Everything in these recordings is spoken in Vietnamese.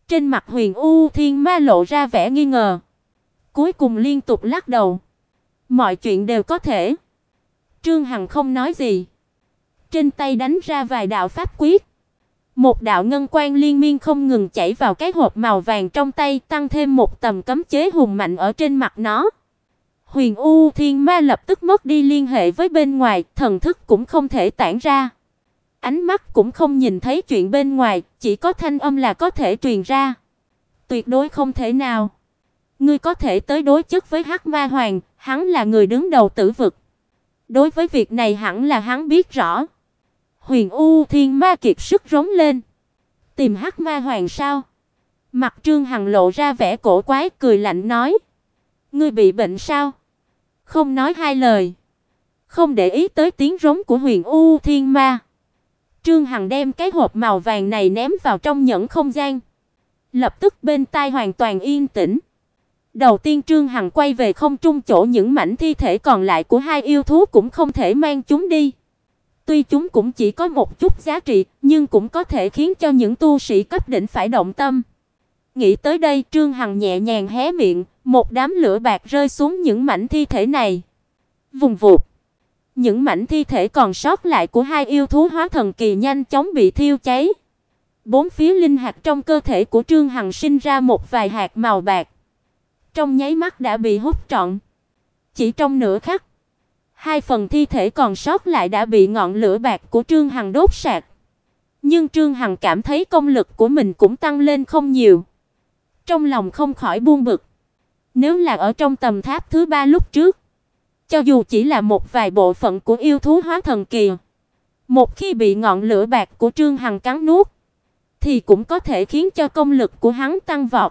Trên mặt Huyền U Thiên Ma lộ ra vẻ nghi ngờ, cuối cùng liên tục lắc đầu. Mọi chuyện đều có thể. Trương Hằng không nói gì, trên tay đánh ra vài đạo pháp quyết. Một đạo ngân quang liên miên không ngừng chảy vào cái hộp màu vàng trong tay, tăng thêm một tầm cấm chế hùng mạnh ở trên mặt nó. Huyền U Thiên Ma lập tức mất đi liên hệ với bên ngoài, thần thức cũng không thể tản ra. Ánh mắt cũng không nhìn thấy chuyện bên ngoài, chỉ có thanh âm là có thể truyền ra. Tuyệt đối không thể nào. Ngươi có thể tới đối chất với Hắc Ma Hoàng, hắn là người đứng đầu tử vực. Đối với việc này hẳn là hắn biết rõ. Huyền U Thiên Ma kiệt sức rống lên. Tìm Hắc Ma Hoàng sao? Mặt Trương Hằng lộ ra vẻ cổ quái, cười lạnh nói: "Ngươi bị bệnh sao?" Không nói hai lời, không để ý tới tiếng rống của Huyền U Thiên Ma, Trương Hằng đem cái hộp màu vàng này ném vào trong nhẫn không gian. Lập tức bên tai hoàn toàn yên tĩnh. Đầu tiên Trương Hằng quay về không trung chỗ những mảnh thi thể còn lại của hai yêu thú cũng không thể mang chúng đi. Tuy chúng cũng chỉ có một chút giá trị, nhưng cũng có thể khiến cho những tu sĩ cấp đỉnh phải động tâm. Nghĩ tới đây, Trương Hằng nhẹ nhàng hé miệng, một đám lửa bạc rơi xuống những mảnh thi thể này. Vùng vụt, những mảnh thi thể còn sót lại của hai yêu thú hóa thần kỳ nhanh chóng bị thiêu cháy. Bốn phía linh hạt trong cơ thể của Trương Hằng sinh ra một vài hạt màu bạc. Trong nháy mắt đã bị hút trọn. Chỉ trong nửa khắc, hai phần thi thể còn sót lại đã bị ngọn lửa bạc của Trương Hằng đốt sạch. Nhưng Trương Hằng cảm thấy công lực của mình cũng tăng lên không nhiều. Trong lòng không khỏi buồn bực. Nếu là ở trong tầm tháp thứ 3 lúc trước, cho dù chỉ là một vài bộ phận của yêu thú hóa thần kỳ, một khi bị ngọn lửa bạc của Trương Hằng cắn nuốt, thì cũng có thể khiến cho công lực của hắn tăng vọt.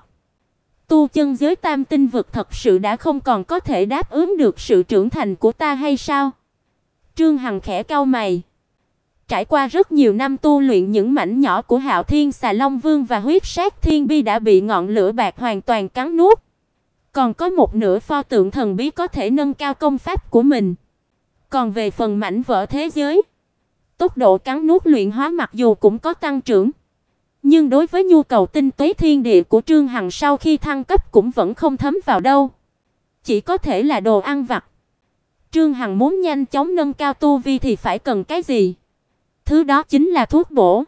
Tu chân giới tam tinh vực thật sự đã không còn có thể đáp ứng được sự trưởng thành của ta hay sao? Trương Hằng khẽ cau mày. Trải qua rất nhiều năm tu luyện, những mảnh nhỏ của Hạo Thiên Xà Long Vương và Huyết Sát Thiên Bi đã bị ngọn lửa bạc hoàn toàn cắn nuốt. Còn có một nửa pho tượng thần bí có thể nâng cao công pháp của mình. Còn về phần mảnh vỡ thế giới, tốc độ cắn nuốt luyện hóa mặc dù cũng có tăng trưởng, nhưng đối với nhu cầu tinh túy thiên địa của Trương Hằng sau khi thăng cấp cũng vẫn không thấm vào đâu. Chỉ có thể là đồ ăn vặt. Trương Hằng muốn nhanh chóng nâng cao tu vi thì phải cần cái gì? Thứ đó chính là thuốc bổ.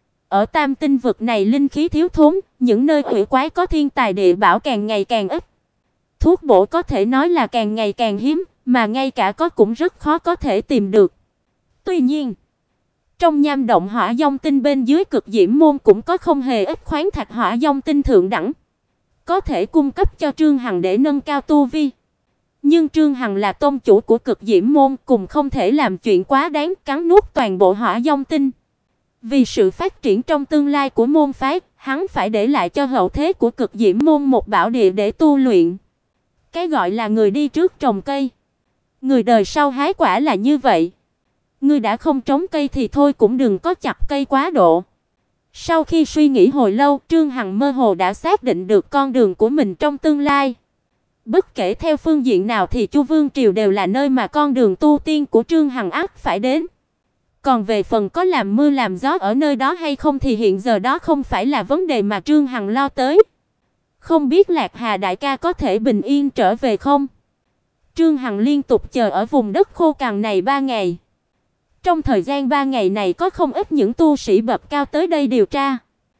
Ở tam tinh vực này linh khí thiếu thốn, những nơi quỷ quái có thiên tài địa bảo càng ngày càng ít. Thuốc bổ có thể nói là càng ngày càng hiếm, mà ngay cả có cũng rất khó có thể tìm được. Tuy nhiên, trong nham động hỏa dông tinh bên dưới Cực Diễm môn cũng có không hề ít khoáng thạch hỏa dông tinh thượng đẳng, có thể cung cấp cho Trương Hằng để nâng cao tu vi. Nhưng Trương Hằng là tôn chủ của Cực Diễm môn, cùng không thể làm chuyện quá đáng cắn nuốt toàn bộ hỏa dông tinh. Vì sự phát triển trong tương lai của môn phái, hắn phải để lại cho hậu thế của Cực Diễm môn một bảo địa để tu luyện. Cái gọi là người đi trước trồng cây, người đời sau hái quả là như vậy. Ngươi đã không trồng cây thì thôi cũng đừng có chặt cây quá độ. Sau khi suy nghĩ hồi lâu, Trương Hằng mơ hồ đã xác định được con đường của mình trong tương lai. Bất kể theo phương diện nào thì Chu Vương triều đều là nơi mà con đường tu tiên của Trương Hằng ắt phải đến. Còn về phần có làm mưa làm gió ở nơi đó hay không thì hiện giờ đó không phải là vấn đề mà Trương Hằng lo tới. Không biết Lạc Hà đại ca có thể bình yên trở về không? Trương Hằng liên tục chờ ở vùng đất khô cằn này 3 ngày. Trong thời gian 3 ngày này có không ít những tu sĩ bậc cao tới đây điều tra.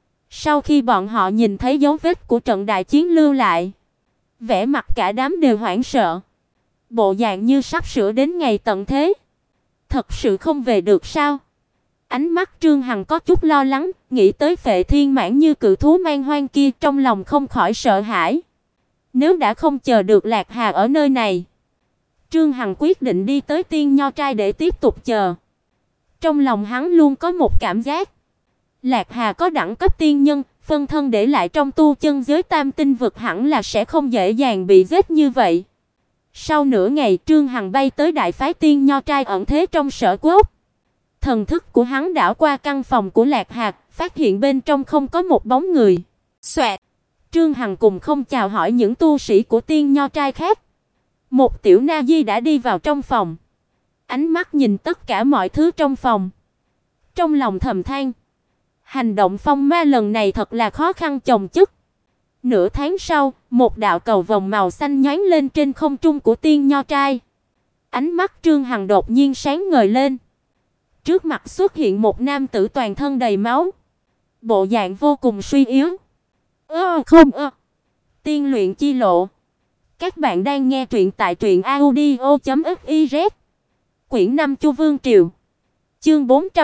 Sau khi bọn họ nhìn thấy dấu vết của trận đại chiến lưu lại, vẻ mặt cả đám đều hoảng sợ. Bộ dạng như sắp sửa đến ngày tận thế. Thật sự không về được sao? Ánh mắt Trương Hằng có chút lo lắng, nghĩ tới Phệ Thiên Mãn như cự thú man hoang kia, trong lòng không khỏi sợ hãi. Nếu đã không chờ được Lạc Hà ở nơi này, Trương Hằng quyết định đi tới Tiên Nho Trai để tiếp tục chờ. Trong lòng hắn luôn có một cảm giác, Lạc Hà có đẳng cấp tiên nhân, phân thân để lại trong tu chân giới tam tinh vực hẳn là sẽ không dễ dàng bị giết như vậy. Sau nửa ngày, Trương Hằng bay tới đại phái Tiên Nho Trai ẩn thế trong sở quốc. Thần thức của hắn đảo qua căn phòng của Lạc Hà, phát hiện bên trong không có một bóng người. Xoẹt, Trương Hằng cùng không chào hỏi những tu sĩ của Tiên Nho Trai khác. Một tiểu na di đã đi vào trong phòng. Ánh mắt nhìn tất cả mọi thứ trong phòng. Trong lòng thầm than, Hành động phong ma lần này thật là khó khăn chồng chất. Nửa tháng sau, một đạo cầu vồng màu xanh nhoáng lên trên không trung của Tiên Nho trai. Ánh mắt Trương Hằng đột nhiên sáng ngời lên. Trước mặt xuất hiện một nam tử toàn thân đầy máu, bộ dạng vô cùng suy yếu. Tiên luyện chi lộ. Các bạn đang nghe truyện tại truyệnaudio.fiz. Quyển 5 Chu Vương Triều. Chương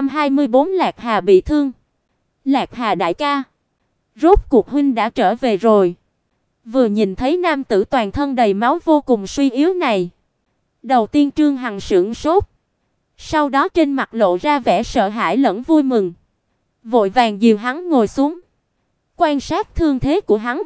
424 Lạc Hà bị thương. Lạc Hà đại ca, rốt cuộc huynh đã trở về rồi. Vừa nhìn thấy nam tử toàn thân đầy máu vô cùng suy yếu này, đầu tiên Trương Hằng sửng sốt, sau đó trên mặt lộ ra vẻ sợ hãi lẫn vui mừng, vội vàng dìu hắn ngồi xuống, quan sát thương thế của hắn.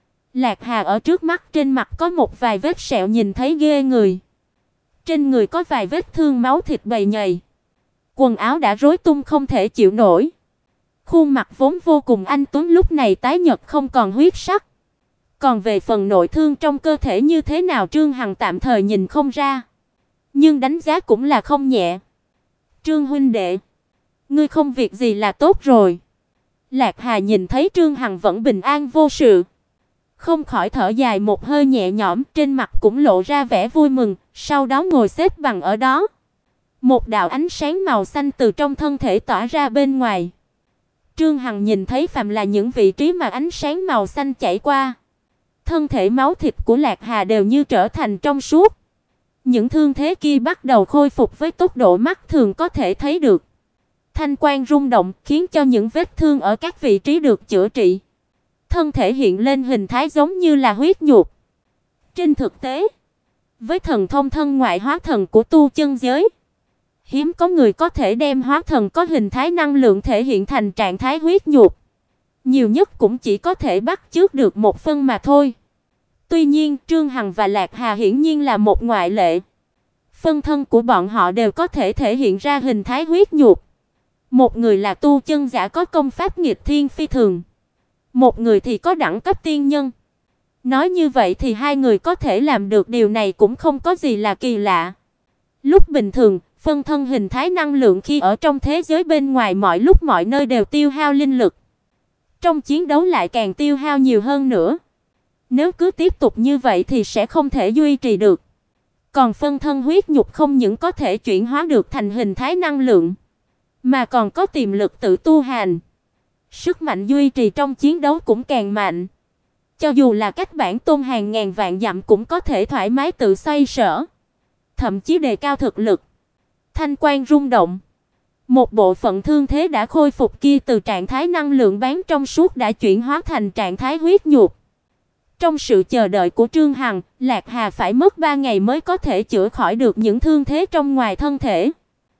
Lạc Hà ở trước mắt, trên mặt có một vài vết sẹo nhìn thấy ghê người. Trên người có vài vết thương máu thịt bầy nhầy, quần áo đã rối tung không thể chịu nổi. Khuôn mặt vốn vô cùng anh tuấn lúc này tái nhợt không còn huyết sắc. Còn về phần nội thương trong cơ thể như thế nào Trương Hằng tạm thời nhìn không ra, nhưng đánh giá cũng là không nhẹ. Trương huynh đệ, ngươi không việc gì là tốt rồi. Lạc Hà nhìn thấy Trương Hằng vẫn bình an vô sự, không khỏi thở dài một hơi nhẹ nhõm, trên mặt cũng lộ ra vẻ vui mừng, sau đó ngồi xếp bằng ở đó. Một đạo ánh sáng màu xanh từ trong thân thể tỏa ra bên ngoài. Trương Hằng nhìn thấy phàm là những vị trí mà ánh sáng màu xanh chảy qua, thân thể máu thịt của Lạc Hà đều như trở thành trong suốt. Những thương thế kia bắt đầu khôi phục với tốc độ mắt thường có thể thấy được. Thanh quang rung động khiến cho những vết thương ở các vị trí được chữa trị. Thân thể hiện lên hình thái giống như là huyết nhục. Trên thực tế, với thần thông thân ngoại hóa thần của tu chân giới, hiếm có người có thể đem hóa thần có hình thái năng lượng thể hiện thành trạng thái huyết nhục. Nhiều nhất cũng chỉ có thể bắt chước được một phân mà thôi. Tuy nhiên, Trương Hằng và Lạc Hà hiển nhiên là một ngoại lệ. Phân thân của bọn họ đều có thể thể hiện ra hình thái huyết nhục. Một người là tu chân giả có công pháp nghịch thiên phi thường, một người thì có đẳng cấp tiên nhân. Nói như vậy thì hai người có thể làm được điều này cũng không có gì là kỳ lạ. Lúc bình thường, phân thân hình thái năng lượng khi ở trong thế giới bên ngoài mọi lúc mọi nơi đều tiêu hao linh lực. Trong chiến đấu lại càng tiêu hao nhiều hơn nữa. Nếu cứ tiếp tục như vậy thì sẽ không thể duy trì được. Còn phân thân huyết nhục không những có thể chuyển hóa được thành hình thái năng lượng, mà còn có tiềm lực tự tu hành. Sức mạnh duy trì trong chiến đấu cũng càng mạnh. Cho dù là cách bản tôn hàng ngàn vạn dặm cũng có thể thoải mái tự xoay sở, thậm chí đề cao thực lực. Thanh quang rung động. Một bộ phận thương thế đã khôi phục kia từ trạng thái năng lượng bán trong suốt đã chuyển hóa thành trạng thái huyết nhục. Trong sự chờ đợi của Trương Hằng, Lạc Hà phải mất 3 ngày mới có thể chữa khỏi được những thương thế trong ngoài thân thể.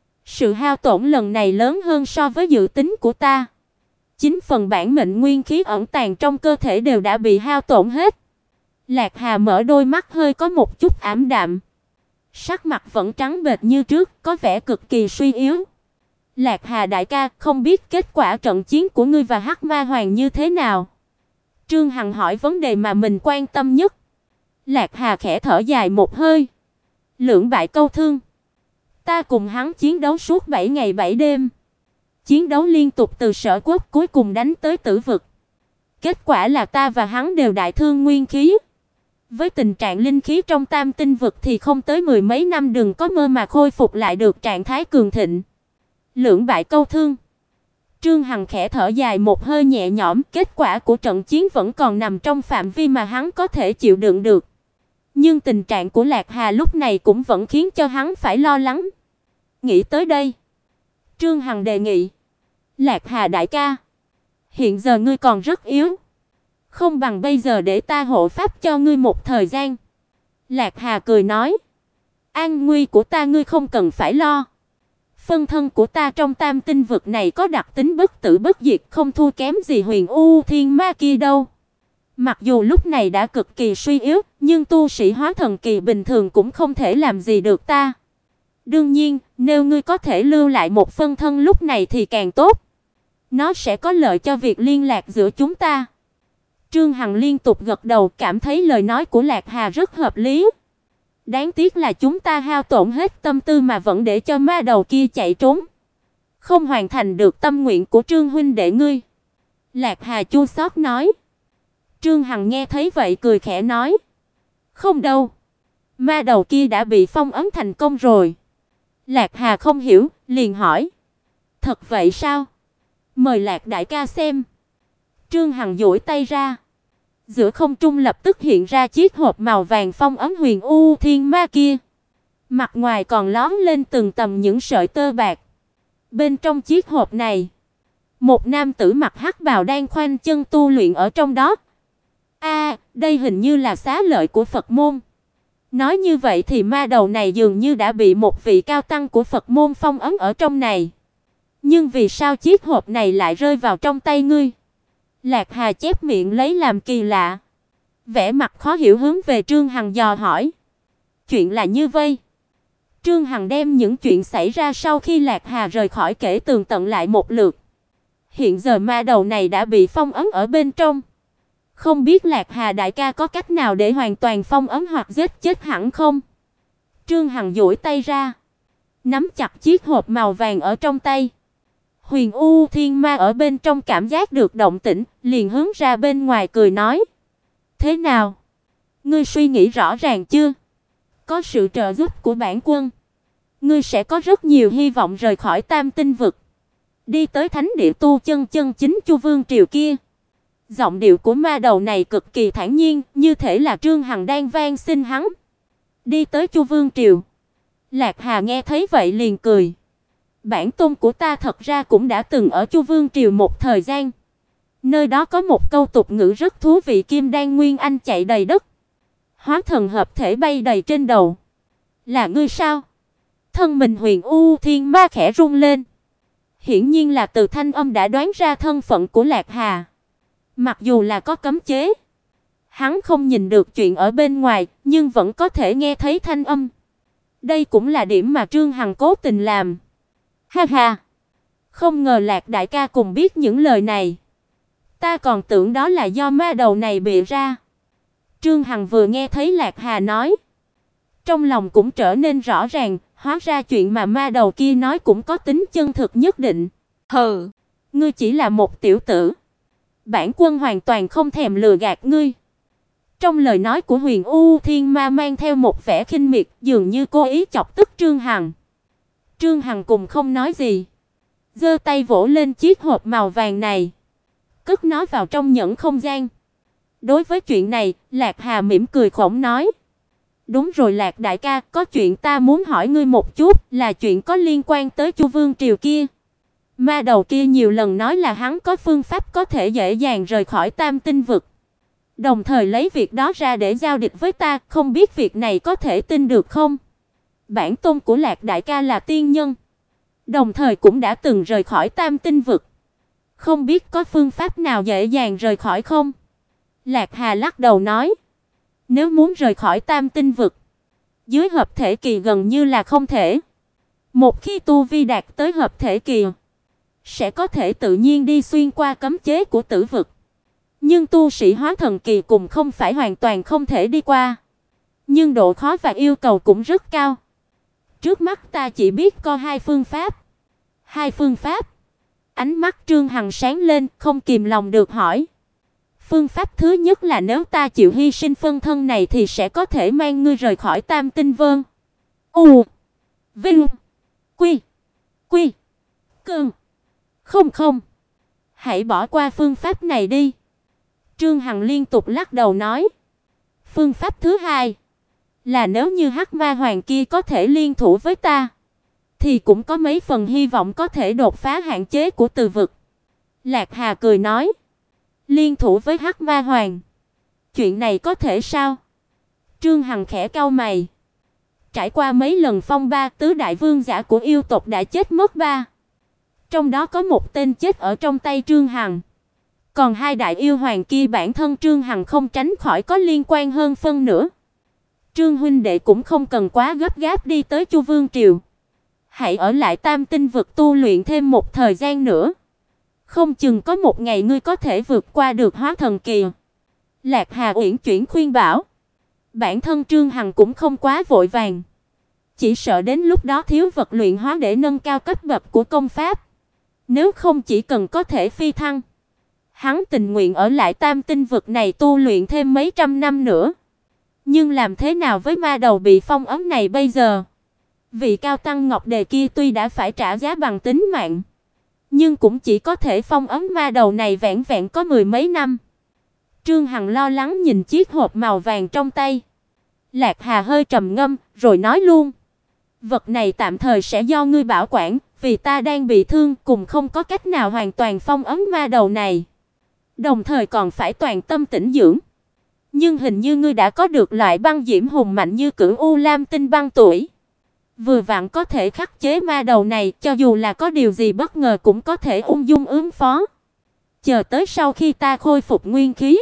Sự hao tổn lần này lớn hơn so với dự tính của ta. 9 phần bản mệnh nguyên khí ẩn tàng trong cơ thể đều đã bị hao tổn hết. Lạc Hà mở đôi mắt hơi có một chút ảm đạm. Sắc mặt vẫn trắng bệch như trước, có vẻ cực kỳ suy yếu. Lạc Hà đại ca, không biết kết quả trận chiến của ngươi và Hắc Ma Hoàng như thế nào? Trương Hằng hỏi vấn đề mà mình quan tâm nhất. Lạc Hà khẽ thở dài một hơi. Lưỡng bại câu thương. Ta cùng hắn chiến đấu suốt 7 ngày 7 đêm. Chiến đấu liên tục từ Sở Quốc cuối cùng đánh tới Tử Vực. Kết quả là ta và hắn đều đại thương nguyên khí. Với tình trạng linh khí trong Tam Tinh Vực thì không tới 10 mấy năm đừng có mơ mà khôi phục lại được trạng thái cường thịnh. Lưỡng bại câu thương. Trương Hằng khẽ thở dài một hơi nhẹ nhõm, kết quả của trận chiến vẫn còn nằm trong phạm vi mà hắn có thể chịu đựng được. Nhưng tình trạng của Lạc Hà lúc này cũng vẫn khiến cho hắn phải lo lắng. Nghĩ tới đây, Trương Hằng đề nghị: "Lạc Hà đại ca, hiện giờ ngươi còn rất yếu, không bằng bây giờ để ta hộ pháp cho ngươi một thời gian." Lạc Hà cười nói: "An nguy của ta ngươi không cần phải lo. Phân thân của ta trong Tam Tinh Vực này có đặc tính bất tử bất diệt, không thua kém gì Huyền U Thiên Ma kia đâu." Mặc dù lúc này đã cực kỳ suy yếu, nhưng tu sĩ hóa thần kỳ bình thường cũng không thể làm gì được ta. Đương nhiên, nếu ngươi có thể lưu lại một phân thân lúc này thì càng tốt. Nó sẽ có lợi cho việc liên lạc giữa chúng ta. Trương Hằng liên tục gật đầu, cảm thấy lời nói của Lạc Hà rất hợp lý. Đáng tiếc là chúng ta hao tổn hết tâm tư mà vẫn để cho ma đầu kia chạy trốn. không hoàn thành được tâm nguyện của Trương huynh đệ ngươi." Lạc Hà chua xót nói. Trương Hằng nghe thấy vậy cười khẽ nói: "Không đâu, ma đầu kia đã bị phong ấn thành công rồi." Lạc Hà không hiểu, liền hỏi: "Thật vậy sao? Mời Lạc đại ca xem." Trương Hằng duỗi tay ra, giữa không trung lập tức hiện ra chiếc hộp màu vàng phong ấn Huyền U Thiên Ma kia. Mặt ngoài còn lóm lên từng tầng những sợi tơ bạc. Bên trong chiếc hộp này, một nam tử mặc hắc bào đang khoanh chân tu luyện ở trong đó. Đây hình như là xá lợi của Phật môn. Nói như vậy thì ma đầu này dường như đã bị một vị cao tăng của Phật môn phong ấn ở trong này. Nhưng vì sao chiếc hộp này lại rơi vào trong tay ngươi? Lạc Hà chép miệng lấy làm kỳ lạ, vẻ mặt khó hiểu hướng về Trương Hằng dò hỏi. Chuyện là như vây. Trương Hằng đem những chuyện xảy ra sau khi Lạc Hà rời khỏi kể tường tận lại một lượt. Hiện giờ ma đầu này đã bị phong ấn ở bên trong. Không biết Lạc Hà đại ca có cách nào để hoàn toàn phong ấn hoặc giết chết hẳn không? Trương Hằng duỗi tay ra, nắm chặt chiếc hộp màu vàng ở trong tay. Huyền U Thiên Ma ở bên trong cảm giác được động tĩnh, liền hướng ra bên ngoài cười nói: "Thế nào? Ngươi suy nghĩ rõ ràng chưa? Có sự trợ giúp của bản quân, ngươi sẽ có rất nhiều hy vọng rời khỏi Tam Tinh vực, đi tới thánh địa tu chân chân chính Chu Vương triều kia." Giọng điệu của ma đầu này cực kỳ thản nhiên, như thể là Trương Hằng đang van xin hắn. Đi tới Chu Vương triều. Lạc Hà nghe thấy vậy liền cười. Bản tôn của ta thật ra cũng đã từng ở Chu Vương triều một thời gian. Nơi đó có một câu tục ngữ rất thú vị: kim đan nguyên anh chạy đầy đất, hóa thần hợp thể bay đầy trên đầu. Là ngươi sao? Thân mình Huyền U Thiên Ma khẽ rung lên. Hiển nhiên là từ thanh âm đã đoán ra thân phận của Lạc Hà. Mặc dù là có cấm chế, hắn không nhìn được chuyện ở bên ngoài, nhưng vẫn có thể nghe thấy thanh âm. Đây cũng là điểm mà Trương Hằng cố tình làm. Ha ha, không ngờ Lạc đại ca cùng biết những lời này. Ta còn tưởng đó là do ma đầu này bịa ra. Trương Hằng vừa nghe thấy Lạc Hà nói, trong lòng cũng trở nên rõ ràng, hóa ra chuyện mà ma đầu kia nói cũng có tính chân thực nhất định. Hừ, ngươi chỉ là một tiểu tử. Bản quân hoàn toàn không thèm lừa gạt ngươi. Trong lời nói của Huyền U Thiên Ma mang theo một vẻ khinh miệt, dường như cố ý chọc tức Trương Hằng. Trương Hằng cùng không nói gì, giơ tay vỗ lên chiếc hộp màu vàng này, cất nó vào trong nhẫn không gian. Đối với chuyện này, Lạc Hà mỉm cười khổng nói: "Đúng rồi Lạc đại ca, có chuyện ta muốn hỏi ngươi một chút, là chuyện có liên quan tới Chu Vương triều kia. Ma đầu kia nhiều lần nói là hắn có phương pháp có thể dễ dàng rời khỏi Tam Tinh vực, đồng thời lấy việc đó ra để giao địch với ta, không biết việc này có thể tin được không? Bản tôn của Lạc đại ca là tiên nhân, đồng thời cũng đã từng rời khỏi Tam Tinh vực, không biết có phương pháp nào dễ dàng rời khỏi không?" Lạc Hà lắc đầu nói: "Nếu muốn rời khỏi Tam Tinh vực, dưới hợp thể kỳ gần như là không thể. Một khi tu vi đạt tới hợp thể kỳ, sẽ có thể tự nhiên đi xuyên qua cấm chế của tử vực. Nhưng tu sĩ hóa thần kỳ cùng không phải hoàn toàn không thể đi qua. Nhưng độ khó và yêu cầu cũng rất cao. Trước mắt ta chỉ biết có hai phương pháp." "Hai phương pháp?" Ánh mắt Trương Hằng sáng lên, không kìm lòng được hỏi. "Phương pháp thứ nhất là nếu ta chịu hy sinh phân thân này thì sẽ có thể mang ngươi rời khỏi Tam Tinh Vân." U Vinh Quy Quy Cơn Không không, hãy bỏ qua phương pháp này đi." Trương Hằng liên tục lắc đầu nói. "Phương pháp thứ hai là nếu như Hắc Ma Hoàng kia có thể liên thủ với ta, thì cũng có mấy phần hy vọng có thể đột phá hạn chế của từ vực." Lạc Hà cười nói: "Liên thủ với Hắc Ma Hoàng? Chuyện này có thể sao?" Trương Hằng khẽ cau mày. Trải qua mấy lần phong ba, tứ đại vương giả của yêu tộc đã chết mất ba. Trong đó có một tên chết ở trong tay Trương Hằng. Còn hai đại yêu hoàng kia bản thân Trương Hằng không tránh khỏi có liên quan hơn phân nữa. Trương huynh đệ cũng không cần quá gấp gáp đi tới Chu Vương triều. Hãy ở lại Tam Tinh vực tu luyện thêm một thời gian nữa. Không chừng có một ngày ngươi có thể vượt qua được hóa thần kỳ." Lạc Hà uyển chuyển khuyên bảo. Bản thân Trương Hằng cũng không quá vội vàng, chỉ sợ đến lúc đó thiếu vật luyện hóa để nâng cao cấp bậc của công pháp. Nếu không chỉ cần có thể phi thăng, hắn tình nguyện ở lại Tam Tinh vực này tu luyện thêm mấy trăm năm nữa. Nhưng làm thế nào với ma đầu bị phong ấn này bây giờ? Vị cao tăng Ngọc Đề kia tuy đã phải trả giá bằng tính mạng, nhưng cũng chỉ có thể phong ấn ma đầu này vẻn vẹn có mười mấy năm. Trương Hằng lo lắng nhìn chiếc hộp màu vàng trong tay. Lạc Hà hơi trầm ngâm, rồi nói luôn: "Vật này tạm thời sẽ do ngươi bảo quản, vì ta đang bị thương, cùng không có cách nào hoàn toàn phong ấn ma đầu này. Đồng thời còn phải toàn tâm tĩnh dưỡng. Nhưng hình như ngươi đã có được loại băng diễm hùng mạnh như Cửu U Lam Tinh băng tuổi. Vừa vặn có thể khắc chế ma đầu này, cho dù là có điều gì bất ngờ cũng có thể ung dung ứng phó. Chờ tới sau khi ta khôi phục nguyên khí,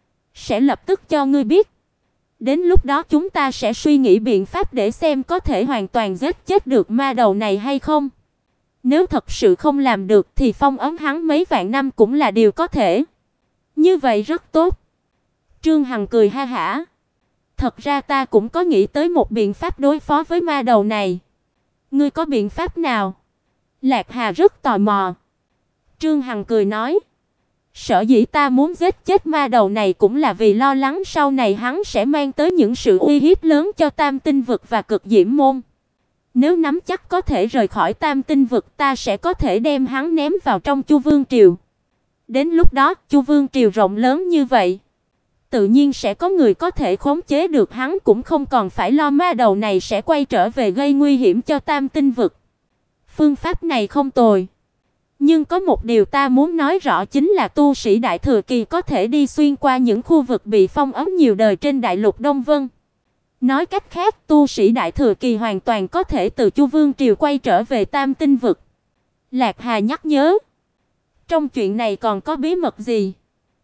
sẽ lập tức cho ngươi biết. Đến lúc đó chúng ta sẽ suy nghĩ biện pháp để xem có thể hoàn toàn giết chết được ma đầu này hay không. Nếu thật sự không làm được thì phong ấn hắn mấy vạn năm cũng là điều có thể. Như vậy rất tốt." Trương Hằng cười ha hả. "Thật ra ta cũng có nghĩ tới một biện pháp đối phó với ma đầu này." "Ngươi có biện pháp nào?" Lạc Hà rất tò mò. Trương Hằng cười nói: "Sở dĩ ta muốn giết chết ma đầu này cũng là vì lo lắng sau này hắn sẽ mang tới những sự uy hiếp lớn cho Tam Tinh vực và Cực Diễm môn. Nếu nắm chắc có thể rời khỏi Tam Tinh vực, ta sẽ có thể đem hắn ném vào trong Chu Vương triều. Đến lúc đó, Chu Vương triều rộng lớn như vậy, tự nhiên sẽ có người có thể khống chế được hắn, cũng không còn phải lo ma đầu này sẽ quay trở về gây nguy hiểm cho Tam Tinh vực. Phương pháp này không tồi. Nhưng có một điều ta muốn nói rõ chính là tu sĩ Đại Thừa Kỳ có thể đi xuyên qua những khu vực bị phong ấn nhiều đời trên đại lục Đông Vân. Nói cách khác, tu sĩ Đại Thừa Kỳ hoàn toàn có thể từ Chu Vương triều quay trở về Tam Tinh vực." Lạc Hà nhắc nhớ: "Trong chuyện này còn có bí mật gì?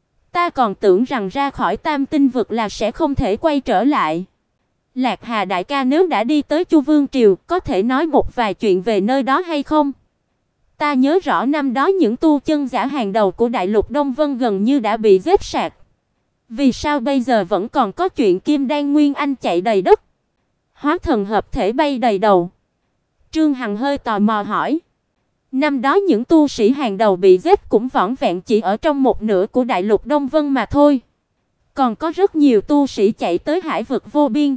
Ta còn tưởng rằng ra khỏi Tam Tinh vực là sẽ không thể quay trở lại." "Lạc Hà đại ca, nếu đã đi tới Chu Vương triều, có thể nói một vài chuyện về nơi đó hay không? Ta nhớ rõ năm đó những tu chân giả hàng đầu của đại lục Đông Vân gần như đã bị giết sạch. Vì sao bây giờ vẫn còn có chuyện Kim Đan Nguyên Anh chạy đầy đất, hóa thần hợp thể bay đầy đầu?" Trương Hằng hơi tò mò hỏi. "Năm đó những tu sĩ hàng đầu bị giết cũng vỏn vẹn chỉ ở trong một nửa của đại lục Đông Vân mà thôi. Còn có rất nhiều tu sĩ chạy tới hải vực vô biên.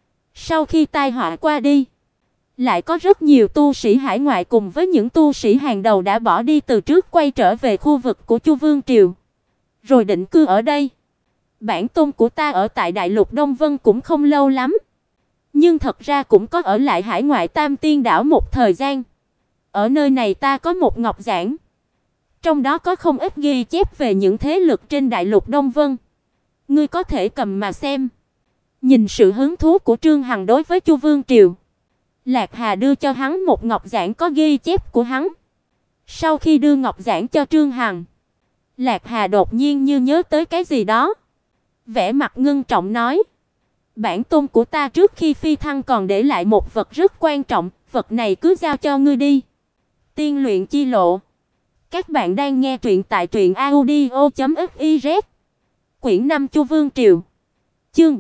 Sau khi tai họa qua đi, lại có rất nhiều tu sĩ hải ngoại cùng với những tu sĩ hàng đầu đã bỏ đi từ trước quay trở về khu vực của Chu Vương triều, rồi định cư ở đây. Bản tôn của ta ở tại đại lục Đông Vân cũng không lâu lắm, nhưng thật ra cũng có ở lại hải ngoại Tam Tiên đảo một thời gian. Ở nơi này ta có một ngọc giản, trong đó có không ít ghi chép về những thế lực trên đại lục Đông Vân. Ngươi có thể cầm mà xem." Nhìn sự hứng thú của Trương Hằng đối với Chu Vương triều, Lạc Hà đưa cho hắn một ngọc giản có ghi chép của hắn. Sau khi đưa ngọc giản cho Trương Hằng, Lạc Hà đột nhiên như nhớ tới cái gì đó, vẻ mặt ngưng trọng nói: "Bản tôn của ta trước khi phi thăng còn để lại một vật rất quan trọng, vật này cứ giao cho ngươi đi." Tiên luyện chi lộ. Các bạn đang nghe truyện tại truyệnaudio.fiz. Quyển 5 Chu Vương triều. Chương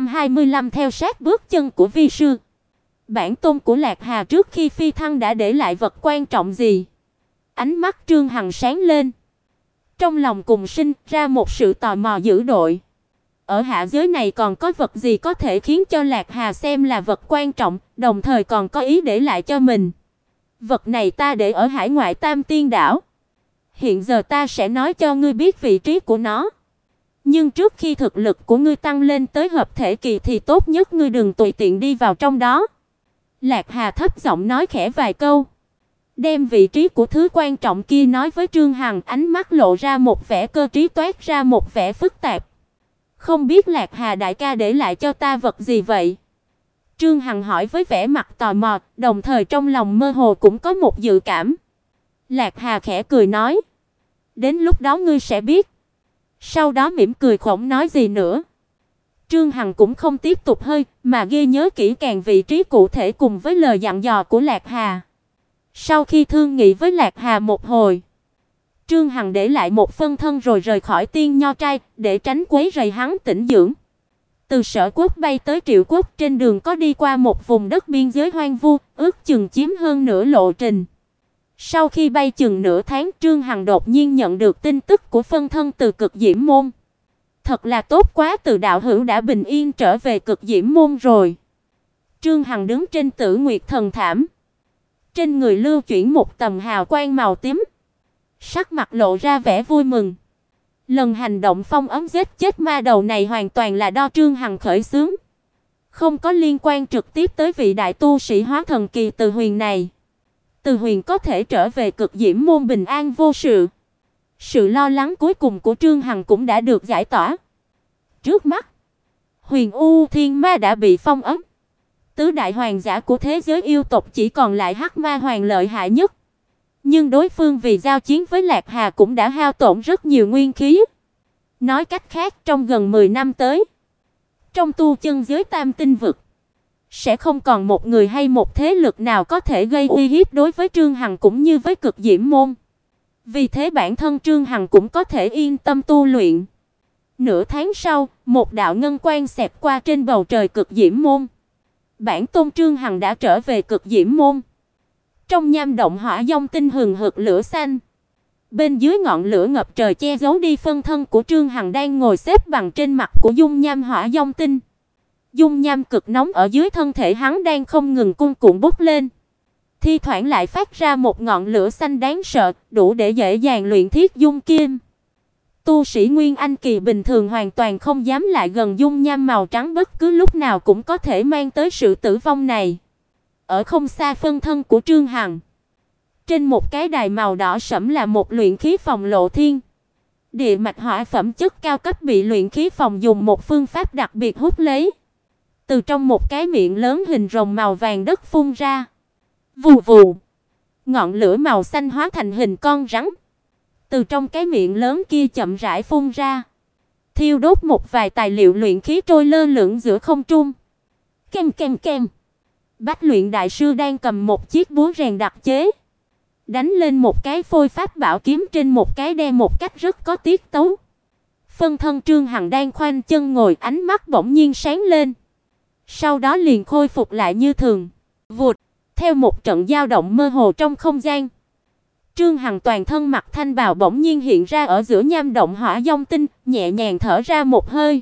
425 theo sát bước chân của vi sư. Bản tôn của Lạc Hà trước khi phi thăng đã để lại vật quan trọng gì? Ánh mắt Trương Hằng sáng lên. Trong lòng cùng sinh ra một sự tò mò dữ dội. Ở hạ giới này còn có vật gì có thể khiến cho Lạc Hà xem là vật quan trọng, đồng thời còn có ý để lại cho mình? Vật này ta để ở hải ngoại Tam Tiên đảo. Hiện giờ ta sẽ nói cho ngươi biết vị trí của nó. Nhưng trước khi thực lực của ngươi tăng lên tới hợp thể kỳ thì tốt nhất ngươi đừng tùy tiện đi vào trong đó." Lạc Hà thấp giọng nói khẽ vài câu, đem vị trí của thứ quan trọng kia nói với Trương Hằng, ánh mắt lộ ra một vẻ cơ trí, toát ra một vẻ phức tạp. "Không biết Lạc Hà đại ca để lại cho ta vật gì vậy?" Trương Hằng hỏi với vẻ mặt tò mò, đồng thời trong lòng mơ hồ cũng có một dự cảm. Lạc Hà khẽ cười nói: "Đến lúc đó ngươi sẽ biết." Sau đó mỉm cười không nói gì nữa. Trương Hằng cũng không tiếp tục hơi, mà ghi nhớ kỹ càng vị trí cụ thể cùng với lời dặn dò của Lạc Hà. Sau khi thương nghị với Lạc Hà một hồi, Trương Hằng để lại một phân thân rồi rời khỏi Tiên Nho trai, để tránh quấy rầy hắn tĩnh dưỡng. Từ Sở Quốc bay tới Triệu Quốc, trên đường có đi qua một vùng đất biên giới hoang vu, ước chừng chiếm hơn nửa lộ trình. Sau khi bay chừng nửa tháng, Trương Hằng đột nhiên nhận được tin tức của phân thân từ Cực Diễm môn. Thật là tốt quá, Từ đạo hữu đã bình yên trở về Cực Diễm môn rồi. Trương Hằng đứng trên Tử Nguyệt thần thảm, trên người lưu chuyển một tầng hào quang màu tím, sắc mặt lộ ra vẻ vui mừng. Lần hành động phong ấn giết chết ma đầu này hoàn toàn là do Trương Hằng khởi xướng, không có liên quan trực tiếp tới vị đại tu sĩ hóa thần kỳ Từ Huyền này. Từ Huyền có thể trở về Cực Diễm môn bình an vô sự. Sự lo lắng cuối cùng của Trương Hằng cũng đã được giải tỏa. Trước mắt, Huyền U Thiên Ma đã bị phong ấn. Tứ đại hoàng giả của thế giới yêu tộc chỉ còn lại Hắc Ma Hoàng lợi hại nhất. Nhưng đối phương vì giao chiến với Lạc Hà cũng đã hao tổn rất nhiều nguyên khí. Nói cách khác, trong gần 10 năm tới, trong tu chân giới Tam Tinh vực, sẽ không còn một người hay một thế lực nào có thể gây uy hiếp đối với Trương Hằng cũng như với Cực Diễm môn. Vì thế bản thân Trương Hằng cũng có thể yên tâm tu luyện. Nửa tháng sau, một đạo ngân quang xẹt qua trên bầu trời Cực Diễm môn. Bản tôn Trương Hằng đã trở về Cực Diễm môn. Trong nham động hỏa vong tinh hừng hực lửa xanh. Bên dưới ngọn lửa ngập trời che giấu đi phân thân của Trương Hằng đang ngồi xếp bằng trên mặt của dung nham hỏa vong tinh. Dung nham cực nóng ở dưới thân thể hắn đang không ngừng cuồn cuộn bốc lên. Thi thoảng lại phát ra một ngọn lửa xanh đáng sợ, đủ để dễ dàng luyện thiết dung kim. Tu sĩ Nguyên Anh kỳ bình thường hoàn toàn không dám lại gần dung nham màu trắng, bất cứ lúc nào cũng có thể mang tới sự tử vong này. Ở không xa phân thân của Trương Hằng, trên một cái đài màu đỏ sẫm là một luyện khí phòng lộ thiên. Địa mạch hỏa phẩm chất cao cấp bị luyện khí phòng dùng một phương pháp đặc biệt hút lấy. Từ trong một cái miệng lớn hình rồng màu vàng đất phun ra. Vù vù, ngọn lửa màu xanh hóa thành hình con rắn. Từ trong cái miệng lớn kia chậm rãi phun ra, thiêu đốt một vài tài liệu luyện khí trôi lơ lửng giữa không trung. Kem kem kem. Bách luyện đại sư đang cầm một chiếc búa rèn đặc chế, đánh lên một cái phôi pháp bảo kiếm trên một cái đe một cách rất có tiết tấu. Phân thân Trương Hằng đang khoanh chân ngồi, ánh mắt bỗng nhiên sáng lên. Sau đó liền khôi phục lại như thường. Vụt, theo một trận dao động mơ hồ trong không gian, Trương Hằng toàn thân mặc thanh bào bỗng nhiên hiện ra ở giữa nham động hỏa vong tinh, nhẹ nhàng thở ra một hơi.